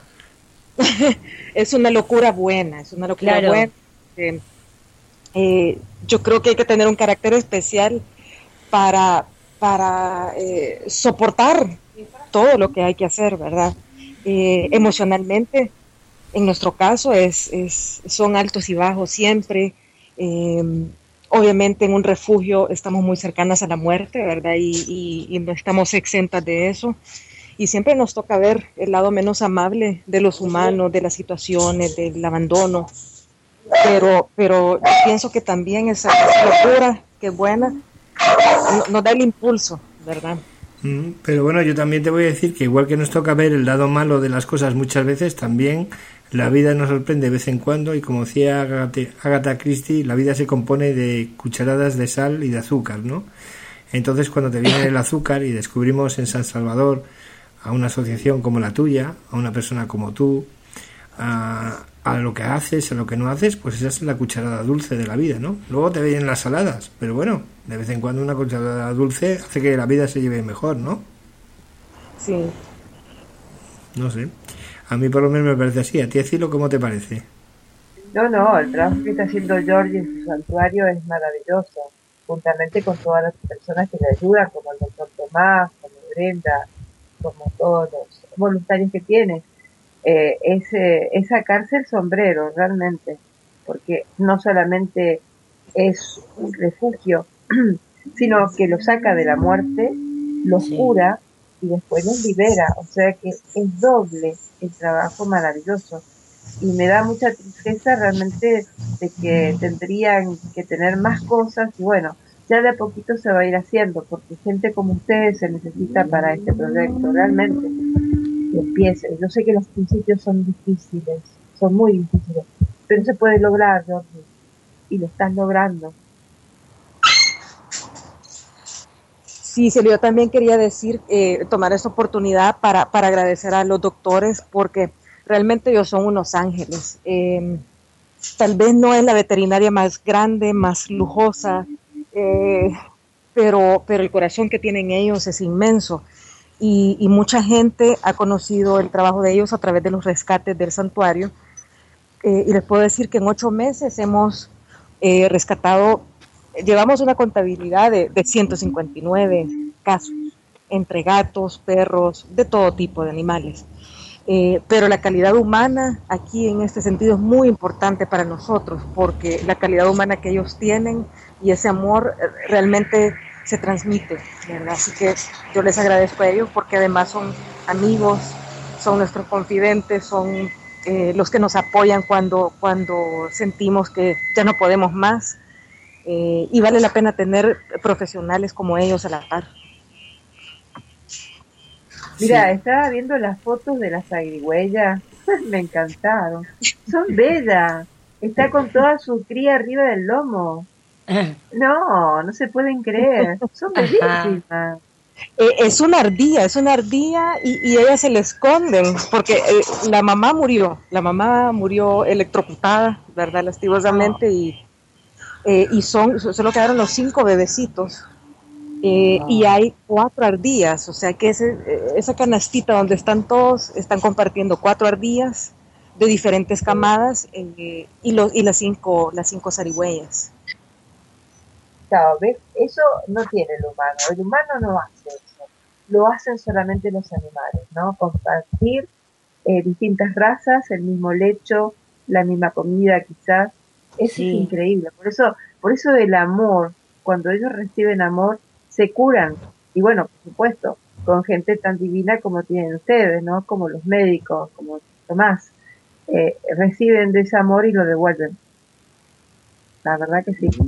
Es una locura buena, es una locura Claro. buena. Eh, eh, yo creo que hay que tener un carácter especial para, para eh, soportar todo lo que hay que hacer, ¿verdad? Eh, emocionalmente, en nuestro caso, es, es, son altos y bajos siempre. Eh, obviamente en un refugio estamos muy cercanas a la muerte, ¿verdad? Y, y, y no estamos exentas de eso. Y siempre nos toca ver el lado menos amable de los humanos, de las situaciones, del abandono. Pero, pero yo pienso que también esa, esa locura, que es buena, no- nos da el impulso, ¿verdad? Mm, Pero bueno, yo también te voy a decir que igual que nos toca ver el lado malo de las cosas muchas veces, también la vida nos sorprende de vez en cuando y como decía Agatha, Agatha Christie, la vida se compone de cucharadas de sal y de azúcar, ¿no? Entonces cuando te viene el azúcar y descubrimos en San Salvador a una asociación como la tuya, a una persona como tú, a, a lo que haces, a lo que no haces, pues esa es la cucharada dulce de la vida, ¿no? Luego te vienen las saladas, pero bueno, de vez en cuando una cucharada dulce hace que la vida se lleve mejor, ¿no? Sí. No sé. A mí por lo menos me parece así. ¿A ti, Cilo, cómo te parece? No, no, el trabajo que está haciendo Georgie en su santuario es maravilloso, juntamente con todas las personas que le ayudan, como el doctor Tomás, como Brenda, como todos los voluntarios que tiene. Eh, es, eh, es sacarse el sombrero realmente, porque no solamente es un refugio, sino que los saca de la muerte, los Sí. cura y después los libera. O sea que es doble el trabajo maravilloso. Y me da mucha tristeza realmente de que tendrían que tener más cosas. Y bueno, ya de a poquito se va a ir haciendo, porque gente como ustedes se necesita para este proyecto, realmente. Que empiece. Yo sé que los principios son difíciles, son muy difíciles, pero se puede lograr, Jordi, y lo estás logrando. Sí, Celio, yo también quería decir, eh, tomar esta oportunidad para, para agradecer a los doctores, porque realmente ellos son unos ángeles. Eh, tal vez no es la veterinaria más grande, más lujosa, eh, pero, pero el corazón que tienen ellos es inmenso. Y, y mucha gente ha conocido el trabajo de ellos a través de los rescates del santuario. Eh, y les puedo decir que en ocho meses hemos eh, rescatado, llevamos una contabilidad de, de ciento cincuenta y nueve casos, entre gatos, perros, de todo tipo de animales. Eh, pero la calidad humana aquí en este sentido es muy importante para nosotros, porque la calidad humana que ellos tienen y ese amor eh, realmente se transmite, ¿verdad? Así que yo les agradezco a ellos porque además son amigos, son nuestros confidentes, son eh, los que nos apoyan cuando, cuando sentimos que ya no podemos más, eh, y vale la pena tener profesionales como ellos a la par. Mira, Sí. estaba viendo las fotos de las zarigüeyas, me encantaron, son bellas, está con toda su cría arriba del lomo, no, no se pueden creer, son bellísimas. Eh, es una ardilla, es una ardilla y, y ellas se le esconden porque eh, la mamá murió, la mamá murió electrocutada, ¿verdad? Lastimosamente, y, eh, y son, solo quedaron los cinco bebecitos. Eh, y hay cuatro ardillas, o sea que ese, esa canastita donde están todos, están compartiendo cuatro ardillas de diferentes camadas, eh, y, los, y las cinco, las cinco zarigüeyas. Claro, ¿ves? Eso no tiene el humano, el humano no hace eso, lo hacen solamente los animales, ¿no? Compartir eh, distintas razas, el mismo lecho, la misma comida quizás, eso Sí. es increíble, por eso, por eso el amor, cuando ellos reciben amor, se curan, y bueno, por supuesto, con gente tan divina como tienen ustedes, ¿no? Como los médicos, como Tomás, eh, reciben de ese amor y lo devuelven. La verdad que sí.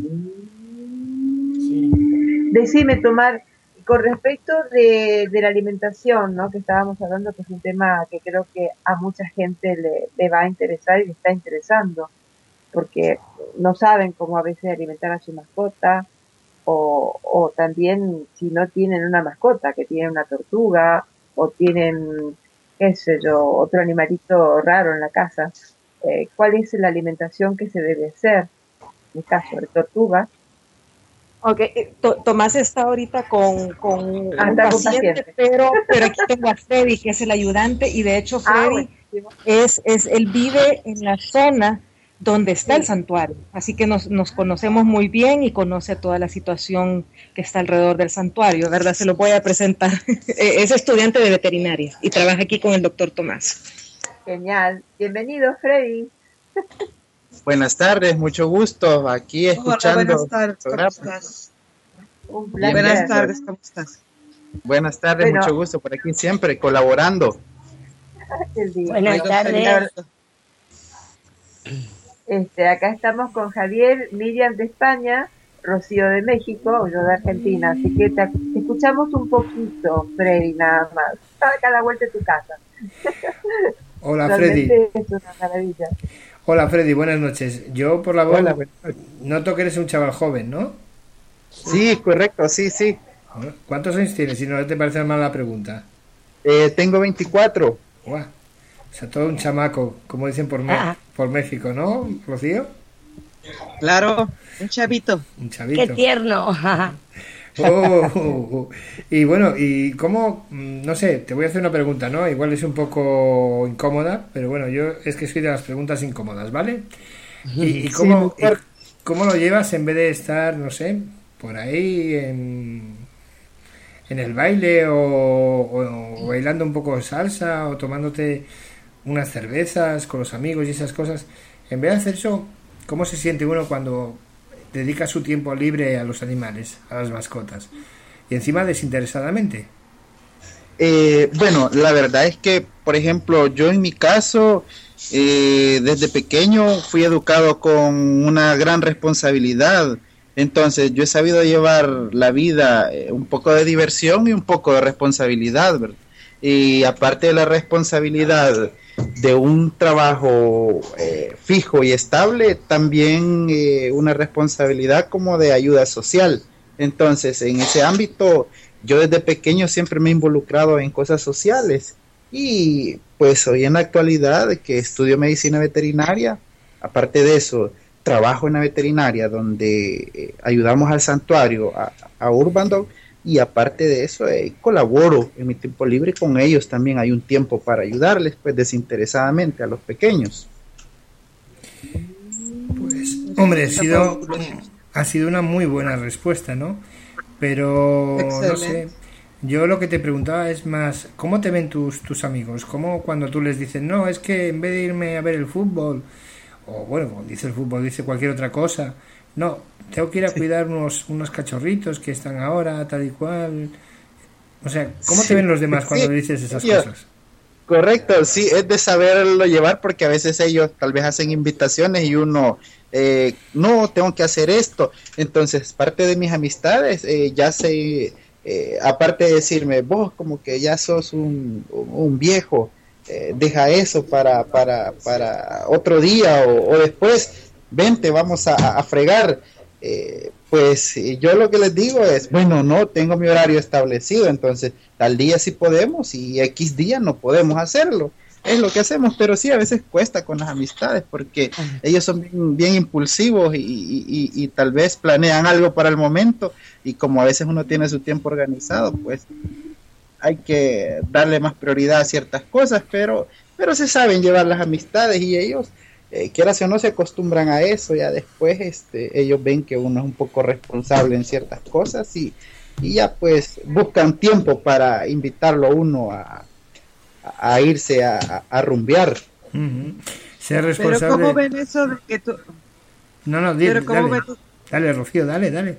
Sí. Decime, Tomás, con respecto de, de la alimentación, ¿no? Que estábamos hablando, que es un tema que creo que a mucha gente le, le va a interesar y le está interesando, porque no saben cómo a veces alimentar a su mascota, o, o también si no tienen una mascota, que tienen una tortuga, o tienen, qué sé yo, otro animalito raro en la casa, eh, ¿cuál es la alimentación que se debe hacer? En el caso de tortuga. Ok, eh, To- Tomás está ahorita con, con Ah, un está con paciente, paciente. pero, pero aquí tengo a Freddy, que es el ayudante, y de hecho Ah, Freddy buenísimo. es, es, él vive en la zona donde está el Sí. santuario, así que nos, nos conocemos muy bien y conoce toda la situación que está alrededor del santuario, ¿verdad? Se lo voy a presentar. Eh, es estudiante de veterinaria y trabaja aquí con el doctor Tomás. Genial. Bienvenido, Freddy. Buenas tardes, mucho gusto. Aquí Hola, escuchando. buenas tardes, el ¿cómo programa. estás? Un placer. Buenas tardes, ¿cómo estás? Buenas tardes, Bueno. mucho gusto por aquí siempre colaborando. El día. Buenas Ay, tardes. Este, acá estamos con Javier, Miriam de España, Rocío de México, yo de Argentina, así que te, te escuchamos un poquito, Freddy, nada más. Está acá a la vuelta de tu casa. Hola, Realmente Freddy. es una maravilla. Hola, Freddy, buenas noches. Yo por la voz Hola, buenas noches. noto que eres un chaval joven, ¿no? Sí, correcto, sí, sí. ¿Cuántos años tienes? Si no te parece mal la pregunta. Eh, tengo veinticuatro. Guau. O sea, todo un chamaco, como dicen por, Me- Ah. por México, ¿no, Rocío? Claro, un chavito. Un Qué chavito. tierno. Oh, oh, oh. Y bueno, ¿y cómo? mm, No sé, te voy a hacer una pregunta, ¿no? Igual es un poco incómoda, pero bueno, yo es que soy de las preguntas incómodas, ¿vale? ¿Y, y Sí, cómo, mejor. y cómo lo llevas en vez de estar, no sé, por ahí en, en el baile o, o- o bailando un poco salsa o tomándote unas cervezas con los amigos y esas cosas? En vez de hacer eso, ¿cómo se siente uno cuando dedica su tiempo libre a los animales, a las mascotas? Y encima desinteresadamente. Eh, bueno, la verdad es que, por ejemplo, yo en mi caso, eh, desde pequeño fui educado con una gran responsabilidad. Entonces, yo he sabido llevar la vida, eh, un poco de diversión y un poco de responsabilidad, ¿verdad? Y aparte de la responsabilidad de un trabajo eh, fijo y estable, también eh, una responsabilidad como de ayuda social. Entonces, en ese ámbito, yo desde pequeño siempre me he involucrado en cosas sociales y pues hoy en la actualidad que estudio medicina veterinaria, aparte de eso, trabajo en la veterinaria donde eh, ayudamos al santuario, a, a Urban Dog, y aparte de eso eh, colaboro en mi tiempo libre con ellos, también hay un tiempo para ayudarles pues desinteresadamente a los pequeños. Pues, hombre, ha sido, ha sido una muy buena respuesta, ¿no? Pero, no sé, Excelente. yo lo que te preguntaba es más, ¿cómo te ven tus, tus amigos? ¿Cómo cuando tú les dices, no, es que en vez de irme a ver el fútbol, o bueno, cuando dice el fútbol, dice cualquier otra cosa, no, tengo que ir a cuidar unos, unos cachorritos que están ahora, tal y cual. O sea, ¿cómo te Sí, ven los demás cuando sí, dices esas yo- cosas? Correcto, sí, es de saberlo llevar porque a veces ellos tal vez hacen invitaciones y uno, eh, no, tengo que hacer esto. Entonces, parte de mis amistades eh, ya se, eh, aparte de decirme, vos como que ya sos un, un viejo, eh, deja eso para, para, para otro día o, o después, vente, vamos a, a fregar. Eh, pues yo lo que les digo es, bueno, no, tengo mi horario establecido, entonces tal día sí podemos y X día no podemos hacerlo, es lo que hacemos, pero sí a veces cuesta con las amistades porque ellos son bien, bien impulsivos y, y, y, y tal vez planean algo para el momento y como a veces uno tiene su tiempo organizado, pues hay que darle más prioridad a ciertas cosas, pero, pero se saben llevar las amistades y ellos Eh, quieras o no se acostumbran a eso, ya después este, ellos ven que uno es un poco responsable en ciertas cosas y, y ya pues buscan tiempo para invitarlo a uno a, a irse a, a, a rumbear. Uh-huh. Ser responsable. Pero ¿cómo ven eso de que tú... No, no, dile, Pero ¿cómo dale, ven... dale, Rocío, dale, dale.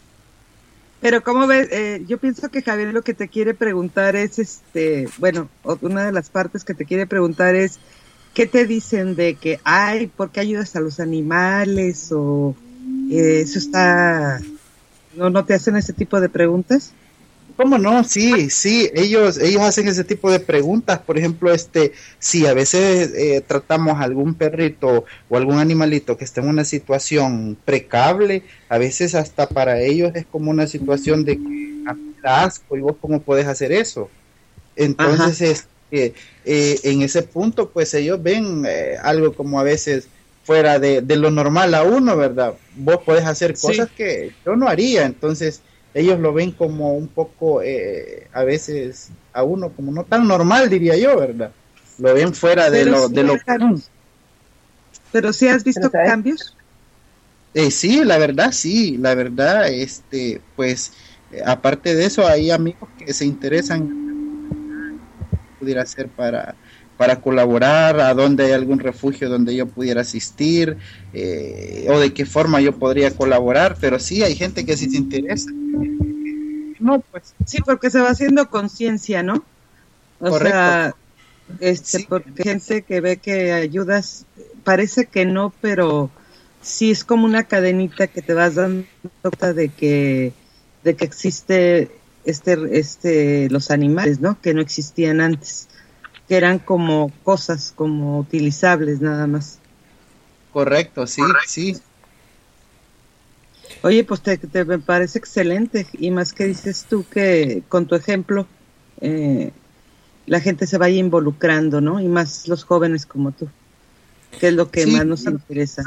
Pero ¿cómo ves? Eh, yo pienso que Javier lo que te quiere preguntar es, este, bueno, una de las partes que te quiere preguntar es ¿qué te dicen de que, ay, ¿por qué ayudas a los animales? O eh, eso está, ¿no, no te hacen ese tipo de preguntas? ¿Cómo no? Sí, sí, ellos ellos hacen ese tipo de preguntas. Por ejemplo, este, si a veces eh, tratamos a algún perrito o algún animalito que está en una situación precable, a veces hasta para ellos es como una situación de que da asco y vos cómo podés hacer eso. Entonces, es que eh, en ese punto pues ellos ven eh, algo como a veces fuera de, de lo normal a uno, ¿verdad? Vos podés hacer cosas sí. que yo no haría, entonces ellos lo ven como un poco eh, a veces a uno como no tan normal, diría yo, ¿verdad? Lo ven fuera de pero lo sí, de lo común. Pero sí has visto cambios. Eh, sí, la verdad sí, la verdad este pues eh, aparte de eso hay amigos que se interesan pudiera hacer para, para colaborar, a dónde hay algún refugio donde yo pudiera asistir, eh, o de qué forma yo podría colaborar, pero sí hay gente que sí se interesa. No, pues sí, porque se va haciendo conciencia, ¿no? O Correcto. sea, este, sí. porque gente que ve que ayudas, parece que no, pero sí es como una cadenita que te vas dando cuenta de que, de que existe este este los animales, ¿no? Que no existían antes, que eran como cosas como utilizables nada más. Correcto, sí, Correcto. sí. Oye, pues te, te me parece excelente y más que dices tú que con tu ejemplo eh, la gente se vaya involucrando, ¿no? Y más los jóvenes como tú, que es lo que sí. más nos interesa.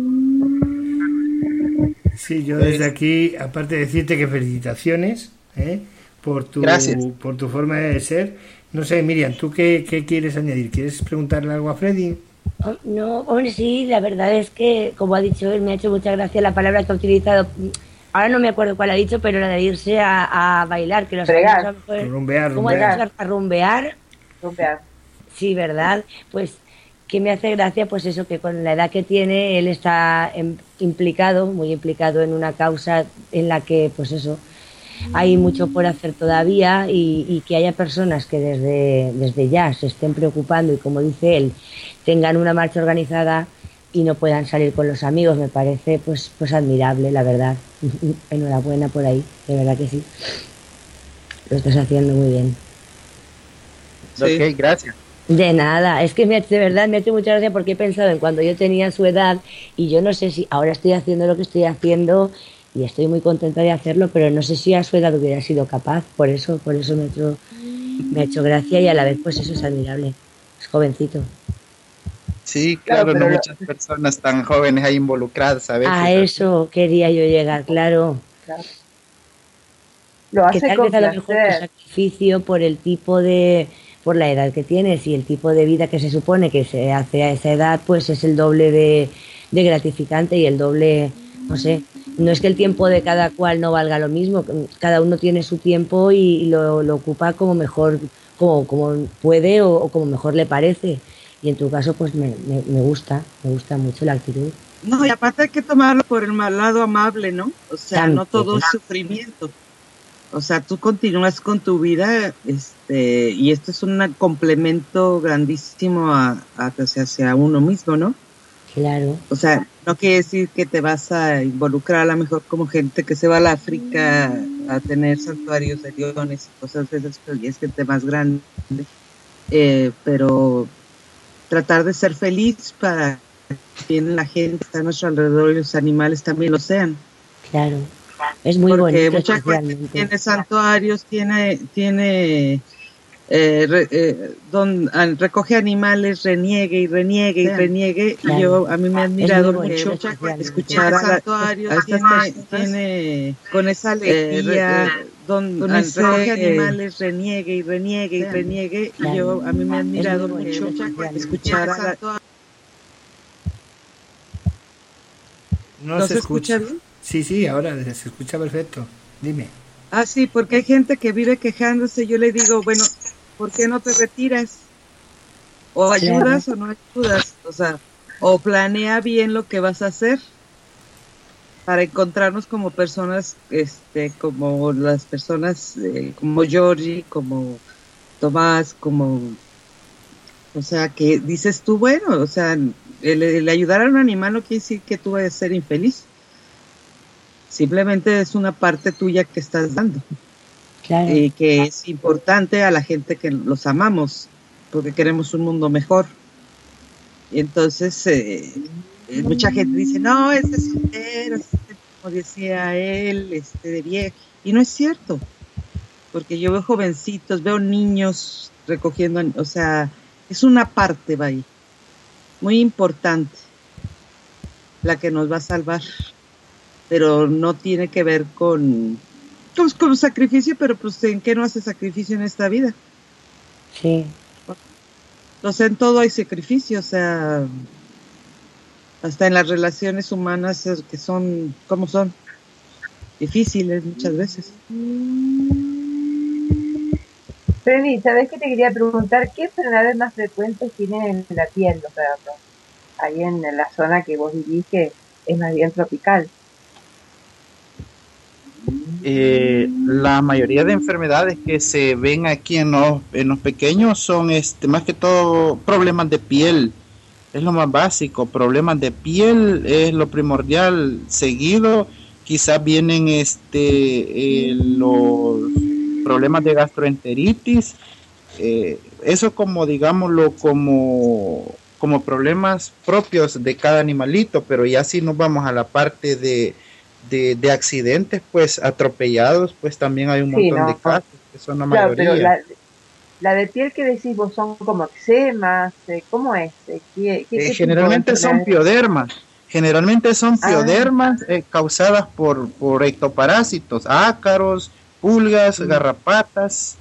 Sí, yo desde aquí, aparte de decirte que felicitaciones, ¿eh? por tu Gracias. por tu forma de ser. No sé, Miriam, ¿tú qué, qué quieres añadir? ¿Quieres preguntarle algo a Freddy? Oh, no, hombre, sí, la verdad es que, como ha dicho él, me ha hecho mucha gracia la palabra que ha utilizado. Ahora no me acuerdo cuál ha dicho, pero la de irse a, a bailar, que los Fregar. A mejor, rumbear, ¿cómo rumbear. A, a rumbear. Rumbear. Sí, ¿verdad? Pues que me hace gracia, pues eso, que con la edad que tiene, él está en, implicado, muy implicado en una causa en la que, pues eso, hay mucho por hacer todavía y, y que haya personas que desde, desde ya se estén preocupando y, como dice él, tengan una marcha organizada y no puedan salir con los amigos, me parece pues pues admirable, la verdad. Enhorabuena por ahí, de verdad que sí. Lo estás haciendo muy bien. Sí. Ok, gracias. De nada, es que me, de verdad me ha hecho mucha gracia porque he pensado en cuando yo tenía su edad y yo no sé si ahora estoy haciendo lo que estoy haciendo y estoy muy contenta de hacerlo, pero no sé si a su edad hubiera sido capaz, por eso por eso me ha hecho, me ha hecho gracia y a la vez pues eso es admirable, es jovencito. Sí, claro, claro no lo... muchas personas tan jóvenes ahí involucradas a veces. A eso quería yo llegar, claro. claro. Lo hace que tal vez a lo mejor tu sacrificio por el tipo de, por la edad que tienes y el tipo de vida que se supone que se hace a esa edad, pues es el doble de, de gratificante y el doble, no sé, no es que el tiempo de cada cual no valga lo mismo, cada uno tiene su tiempo y, y lo, lo ocupa como mejor, como, como puede o, o como mejor le parece. Y en tu caso, pues me, me, me gusta, me gusta mucho la actitud. No, y aparte hay que tomarlo por el lado amable, ¿no? O sea, También. no todo es sufrimiento. O sea, tú continúas con tu vida, este, este, y esto es un complemento grandísimo a, a, hacia, hacia uno mismo, ¿no? Claro. O sea, no quiere decir que te vas a involucrar a lo mejor como gente que se va a la África a tener santuarios de leones y cosas de esas, y es gente más grande, eh, pero tratar de ser feliz para que la gente que está a nuestro alrededor y los animales también lo sean. Claro, es muy porque bonito. Mucha gente tiene santuarios, tiene, tiene eh, re, eh, don, recoge animales, reniegue y reniegue y reniegue. Claro. Yo a mí me ha admirado mucho escuchar a santuarios, tiene, tiene con esa alegría, eh, don, con ese, recoge animales, reniegue y reniegue y reniegue. Claro. Y yo a mí me ha admirado mucho escuchar a santuarios. No, ¿No se, se escucha bien? Sí, sí, ahora se escucha perfecto. Dime. Ah, sí, porque hay gente que vive quejándose. Yo le digo, bueno, ¿por qué no te retiras? O ayudas claro. o no ayudas. O sea, o planea bien lo que vas a hacer para encontrarnos como personas, este, como las personas, eh, como Georgie, como Tomás, como, o sea, que dices tú, bueno, o sea, el, el ayudar a un animal no quiere decir que tú vayas a ser infeliz. Simplemente es una parte tuya que estás dando. Claro. Y que es importante a la gente que los amamos, porque queremos un mundo mejor. Y entonces, eh, mucha gente dice, no, este es soltero, este, como decía él, este de viejo. Y no es cierto, porque yo veo jovencitos, veo niños recogiendo, o sea, es una parte, va ahí, muy importante, la que nos va a salvar. Pero no tiene que ver con, con, con sacrificio, pero pues ¿en qué no hace sacrificio en esta vida? Sí. Entonces en todo hay sacrificio, o sea, hasta en las relaciones humanas que son, como son, difíciles muchas veces. Freddy, ¿sabes qué te quería preguntar? ¿Qué enfermedades más frecuentes tienen en la piel los perros? Ahí en, en la zona que vos vivís, que es más bien tropical. Eh, la mayoría de enfermedades que se ven aquí en los, en los pequeños son este, más que todo problemas de piel, es lo más básico, problemas de piel es lo primordial, seguido quizás vienen este eh, los problemas de gastroenteritis, eh, eso como digámoslo como, como problemas propios de cada animalito, pero ya si nos vamos a la parte de De, de accidentes, pues atropellados, pues también hay un montón sí, no. de casos, que son la claro, mayoría. Pero la, la de piel que decís vos son como eczemas, ¿cómo es? ¿Qué, qué, qué eh, generalmente son piodermas, generalmente son piodermas ah. eh, causadas por, por ectoparásitos, ácaros, pulgas, sí. garrapatas,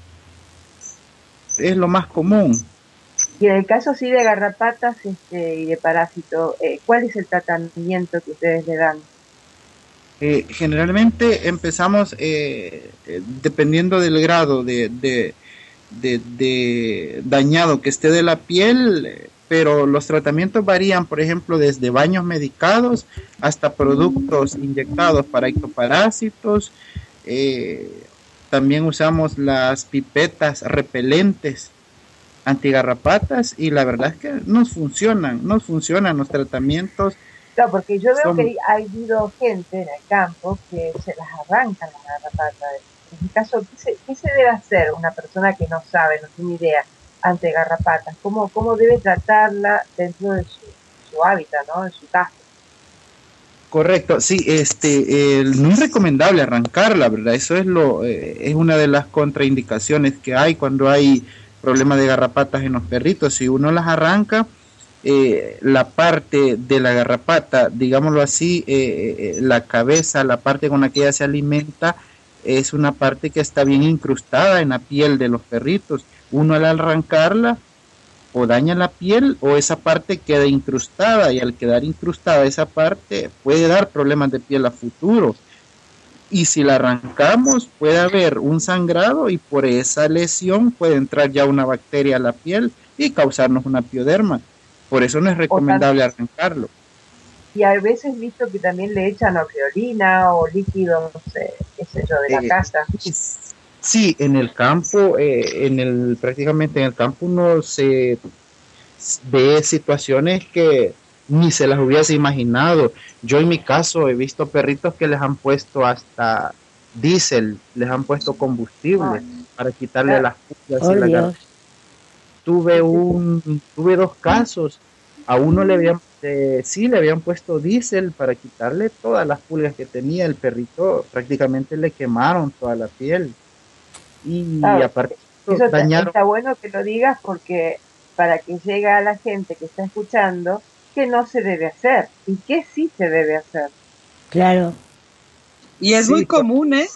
es lo más común. Y en el caso sí de garrapatas este, y de parásito, eh, ¿cuál es el tratamiento que ustedes le dan? Eh, generalmente empezamos eh, eh, dependiendo del grado de, de, de, de dañado que esté de la piel, eh, pero los tratamientos varían, por ejemplo, desde baños medicados hasta productos inyectados para ectoparásitos. Eh, también usamos las pipetas repelentes antigarrapatas y la verdad es que nos funcionan, nos funcionan los tratamientos. No, porque yo veo Son... que ha habido gente en el campo que se las arrancan las garrapatas. En mi caso, ¿qué se, ¿qué se debe hacer una persona que no sabe, no tiene idea, ante garrapatas? ¿Cómo, cómo debe tratarla dentro de su, su hábitat, ¿no? En su casa. Correcto, sí, este, eh, no es recomendable arrancarla, ¿verdad? Eso es lo, eh, es una de las contraindicaciones que hay cuando hay problemas de garrapatas en los perritos. Si uno las arranca, Eh, la parte de la garrapata, digámoslo así, eh, eh, la cabeza, la parte con la que ella se alimenta, es una parte que está bien incrustada en la piel de los perritos. Uno al arrancarla o daña la piel o esa parte queda incrustada, y al quedar incrustada esa parte puede dar problemas de piel a futuro. Y si la arrancamos puede haber un sangrado y por esa lesión puede entrar ya una bacteria a la piel y causarnos una pioderma. Por eso no es recomendable arrancarlo. Y a veces visto que también le echan orgeolina o líquidos, eh, qué sé yo, de la eh, casa. Sí, en el campo, eh, en el prácticamente en el campo uno se ve situaciones que ni se las hubiese imaginado. Yo en mi caso he visto perritos que les han puesto hasta diésel, les han puesto combustible Ay. para quitarle las pulgas oh, y la garra. Tuve un, tuve dos casos. A uno le habían, eh, sí le habían puesto diésel para quitarle todas las pulgas que tenía el perrito. Prácticamente le quemaron toda la piel. Y claro, aparte eso dañaron. Está bueno que lo digas porque para que llegue a la gente que está escuchando que no se debe hacer y que sí se debe hacer. Claro. Y es sí, muy común, ¿eh?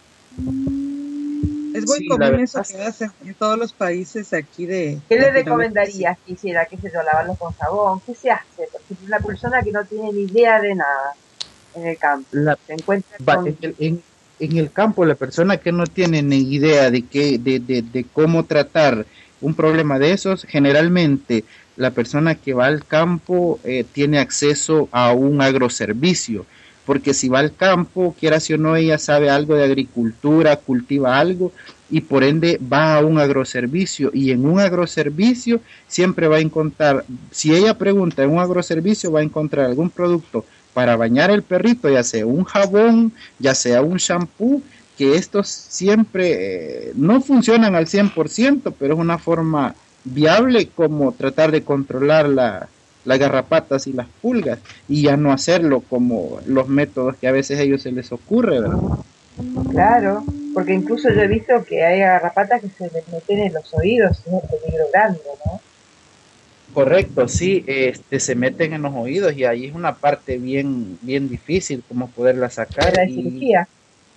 Es muy sí, común eso que hacen en todos los países aquí de... ¿Qué le recomendarías que hiciera? ¿Qué sé yo? Lavarlos con jabón. ¿Qué se hace? Porque es una persona que no tiene ni idea de nada en el campo. La, se encuentra va, con... en, el, en, en el campo, la persona que no tiene ni idea de, qué, de, de, de cómo tratar un problema de esos, generalmente la persona que va al campo eh, tiene acceso a un agroservicio. Porque si va al campo, quiera si o no, ella sabe algo de agricultura, cultiva algo y por ende va a un agroservicio y en un agroservicio siempre va a encontrar, si ella pregunta en un agroservicio va a encontrar algún producto para bañar el perrito, ya sea un jabón, ya sea un shampoo, que estos siempre eh, no funcionan al cien por ciento, pero es una forma viable como tratar de controlar la las garrapatas y las pulgas y ya no hacerlo como los métodos que a veces a ellos se les ocurre, ¿verdad? Claro, porque incluso yo he visto que hay garrapatas que se les meten en los oídos, es un peligro grande, ¿no? Correcto, sí, este, se meten en los oídos y ahí es una parte bien, bien difícil como poderla sacar. ¿La y, cirugía?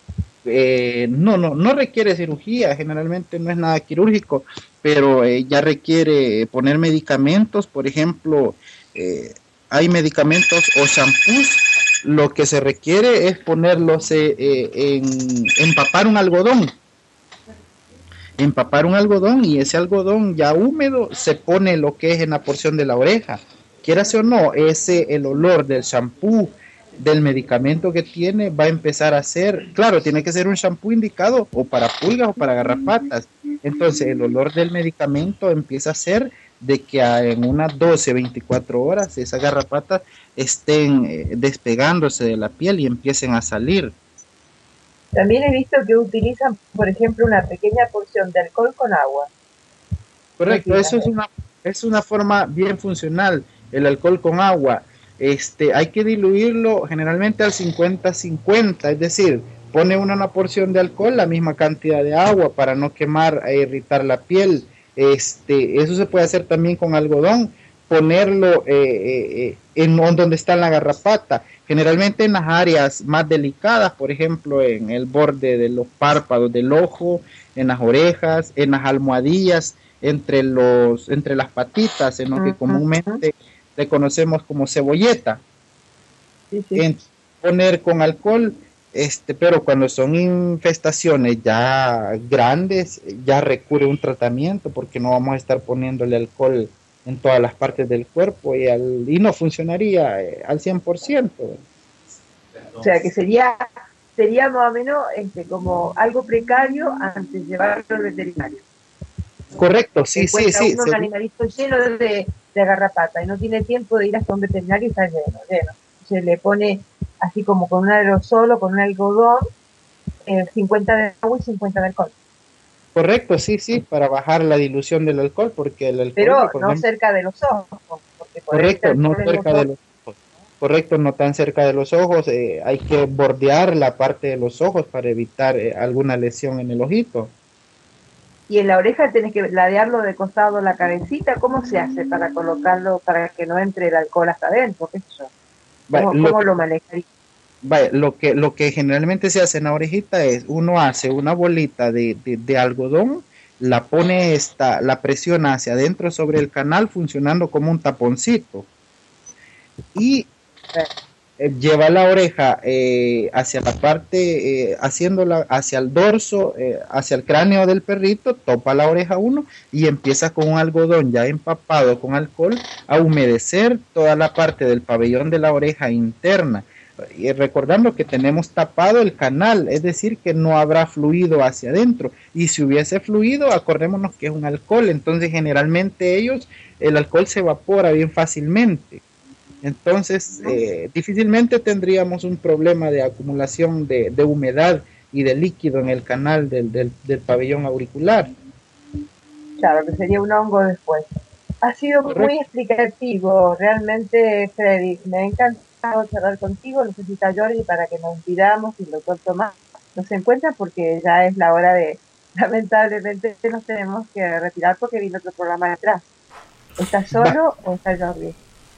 Eh, no, no, no requiere cirugía, generalmente no es nada quirúrgico, pero eh, ya requiere poner medicamentos, por ejemplo, eh, hay medicamentos o shampoos, lo que se requiere es ponerlos eh, eh, en empapar un algodón, empapar un algodón y ese algodón ya húmedo se pone lo que es en la porción de la oreja, quieras o no, ese el olor del shampoo, del medicamento que tiene va a empezar a ser, claro, tiene que ser un shampoo indicado o para pulgas o para garrapatas, entonces el olor del medicamento empieza a ser de que en unas doce, veinticuatro horas esas garrapatas estén eh, despegándose de la piel y empiecen a salir. También he visto que utilizan, por ejemplo, una pequeña porción de alcohol con agua. Correcto, eso es una, es una forma bien funcional, el alcohol con agua. Este, hay que diluirlo generalmente al cincuenta cincuenta, es decir, pone una, una porción de alcohol, la misma cantidad de agua para no quemar e irritar la piel. Este, eso se puede hacer también con algodón, ponerlo eh, eh, en donde está la garrapata, generalmente en las áreas más delicadas, por ejemplo en el borde de los párpados del ojo, en las orejas, en las almohadillas, entre los, entre las patitas, en lo que comúnmente le conocemos como cebolleta. Sí, sí. En, poner con alcohol, este, pero cuando son infestaciones ya grandes, ya recurre un tratamiento porque no vamos a estar poniéndole alcohol en todas las partes del cuerpo y, al, y no funcionaría eh, al cien por ciento. O sea que sería sería más o menos este, como algo precario antes de llevarlo al veterinario. Correcto, sí, sí, sí. Uno un animalito lleno de, de garrapata y no tiene tiempo de ir hasta un veterinario y está lleno, lleno. Se le pone así como con un aerosol o con un algodón, eh, cincuenta de agua y cincuenta de alcohol. Correcto, sí, sí, para bajar la dilución del alcohol, porque el alcohol... Pero no ejemplo, cerca de los ojos. Porque correcto, no cerca de los ojos. Correcto, no tan cerca de los ojos. Eh, hay que bordear la parte de los ojos para evitar eh, alguna lesión en el ojito. Y en la oreja tenés que ladearlo de costado la cabecita. ¿Cómo se hace para colocarlo, para que no entre el alcohol hasta adentro? ¿Qué es eso? ¿Cómo, vale, lo, ¿cómo lo manejaría? Vale, lo que lo que generalmente se hace en la orejita es, uno hace una bolita de, de, de algodón, la pone esta, la presiona hacia adentro sobre el canal, funcionando como un taponcito. Y eh, lleva la oreja eh, hacia la parte, eh, haciéndola hacia el dorso, eh, hacia el cráneo del perrito, topa la oreja uno y empieza con un algodón ya empapado con alcohol a humedecer toda la parte del pabellón de la oreja interna. y recordando que tenemos tapado el canal, es decir, que no habrá fluido hacia adentro, y si hubiese fluido, acordémonos que es un alcohol, entonces generalmente ellos, el alcohol se evapora bien fácilmente, entonces eh, difícilmente tendríamos un problema de acumulación de, de humedad y de líquido en el canal del, del, del pabellón auricular. Claro, que sería un hongo después. Ha sido Correcto. Muy explicativo, realmente, Freddy, me ha encantado charlar contigo, no sé si está Jordi para que nos pidamos y el doctor Tomás nos encuentra porque ya es la hora de, lamentablemente nos tenemos que retirar porque viene otro programa detrás. ¿Estás solo o está Jordi?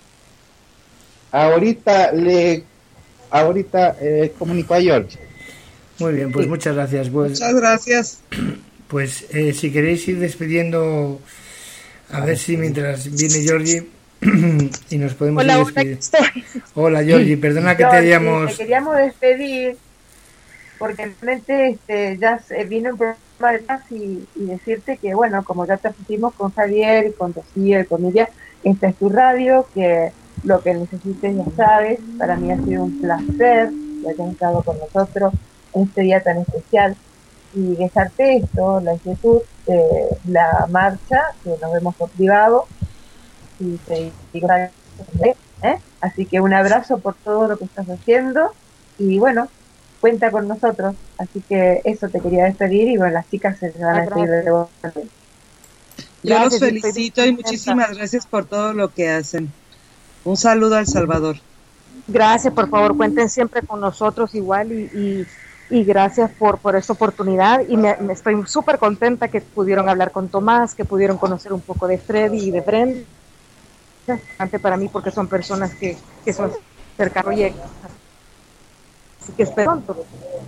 Ahorita le, ahorita eh, comunico a George. Muy bien, pues sí. Muchas gracias. Pues, muchas gracias. Pues eh, si queréis ir despidiendo, a ver si mientras viene Georgie y nos podemos hola, ir despidiendo. Hola, Georgie, perdona que Georgie, te hayamos... Te queríamos despedir porque realmente este, ya vino un programa detrás y, y decirte que, bueno, como ya te pusimos con Javier y con Rocío y con Miriam, esta es tu radio, que lo que necesites ya sabes. Para mí ha sido un placer que hayas estado con nosotros en este día tan especial y dejarte esto, la inquietud de la marcha, que nos vemos por privado y te digo, ¿eh? Así que un abrazo por todo lo que estás haciendo y bueno, cuenta con nosotros, así que eso te quería despedir y bueno, las chicas se van a despedir de vos también. Yo los felicito y muchísimas gracias por todo lo que hacen. Un saludo a El Salvador. Gracias, por favor, cuenten siempre con nosotros igual y, y, y gracias por, por esta oportunidad y me, me estoy súper contenta que pudieron hablar con Tomás, que pudieron conocer un poco de Freddy y de Brenda. Es importante para mí porque son personas que, que son cercanos y así que espero pronto.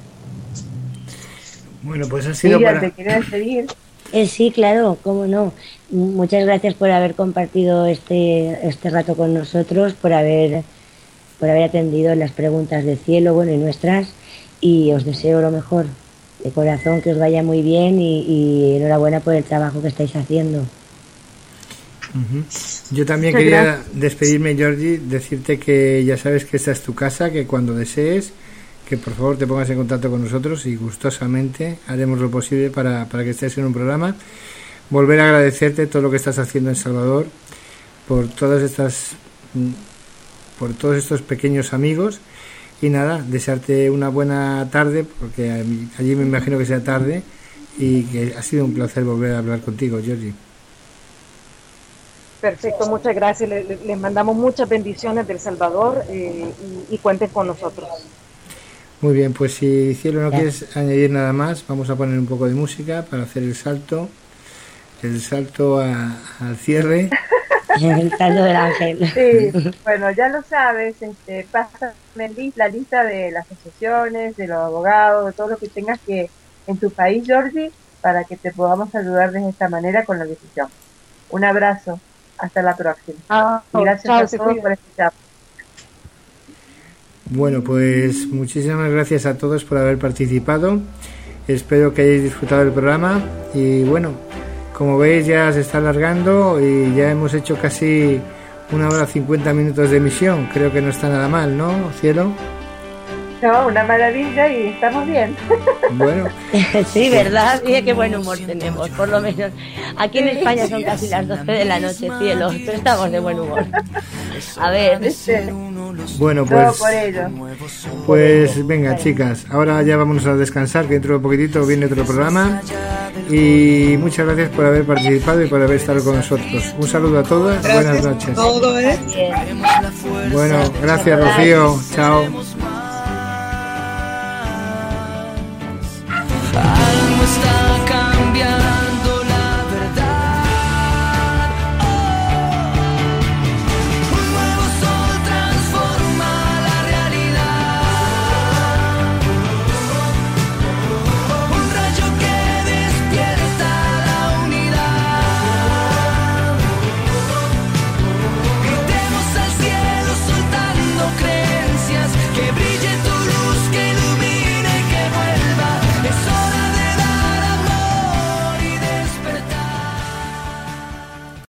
Bueno, pues ha sido sí, para... ¿Te quieres despedir? Eh, sí, claro, cómo no. Muchas gracias por haber compartido este este rato con nosotros, por haber por haber atendido las preguntas de Cielo, bueno, y nuestras, y os deseo lo mejor, de corazón, que os vaya muy bien y, y enhorabuena por el trabajo que estáis haciendo. Uh-huh. Yo también quería despedirme, Georgie, decirte que ya sabes que esta es tu casa, que cuando desees, que por favor te pongas en contacto con nosotros y gustosamente haremos lo posible para, para que estés en un programa. Volver a agradecerte todo lo que estás haciendo en Salvador, por todas estas, por todos estos pequeños amigos y nada, desearte una buena tarde, porque allí me imagino que sea tarde y que ha sido un placer volver a hablar contigo, Georgie. Perfecto, muchas gracias. Les le, le mandamos muchas bendiciones del Salvador eh, y, y cuenten con nosotros. Muy bien, pues si Cielo no quieres añadir nada más, vamos a poner un poco de música para hacer el salto, el salto a, al cierre. El salto del ángel. Sí, bueno, ya lo sabes, este, pásame la lista de las asociaciones, de los abogados, de todo lo que tengas que en tu país, Georgie, para que te podamos ayudar de esta manera con la decisión. Un abrazo, hasta la próxima. Ah, y gracias chao, a todos por escuchar. Bueno, pues muchísimas gracias a todos por haber participado. Espero que hayáis disfrutado del programa. Y bueno, como veis ya se está alargando y ya hemos hecho casi una hora cincuenta minutos de emisión. Creo que no está nada mal, ¿no, Cielo? No, una maravilla y estamos bien. Bueno. Sí, ¿verdad? Mira qué buen humor tenemos, por lo menos. Aquí en España son casi las doce de la noche, Cielo, pero estamos de buen humor. A ver. Bueno, pues, pues venga, chicas, ahora ya vamos a descansar, que dentro de poquitito viene otro programa. Y muchas gracias por haber participado y por haber estado con nosotros. Un saludo a todas, gracias buenas noches. Todo, ¿eh? Bueno, gracias, Rocío, chao. Ah.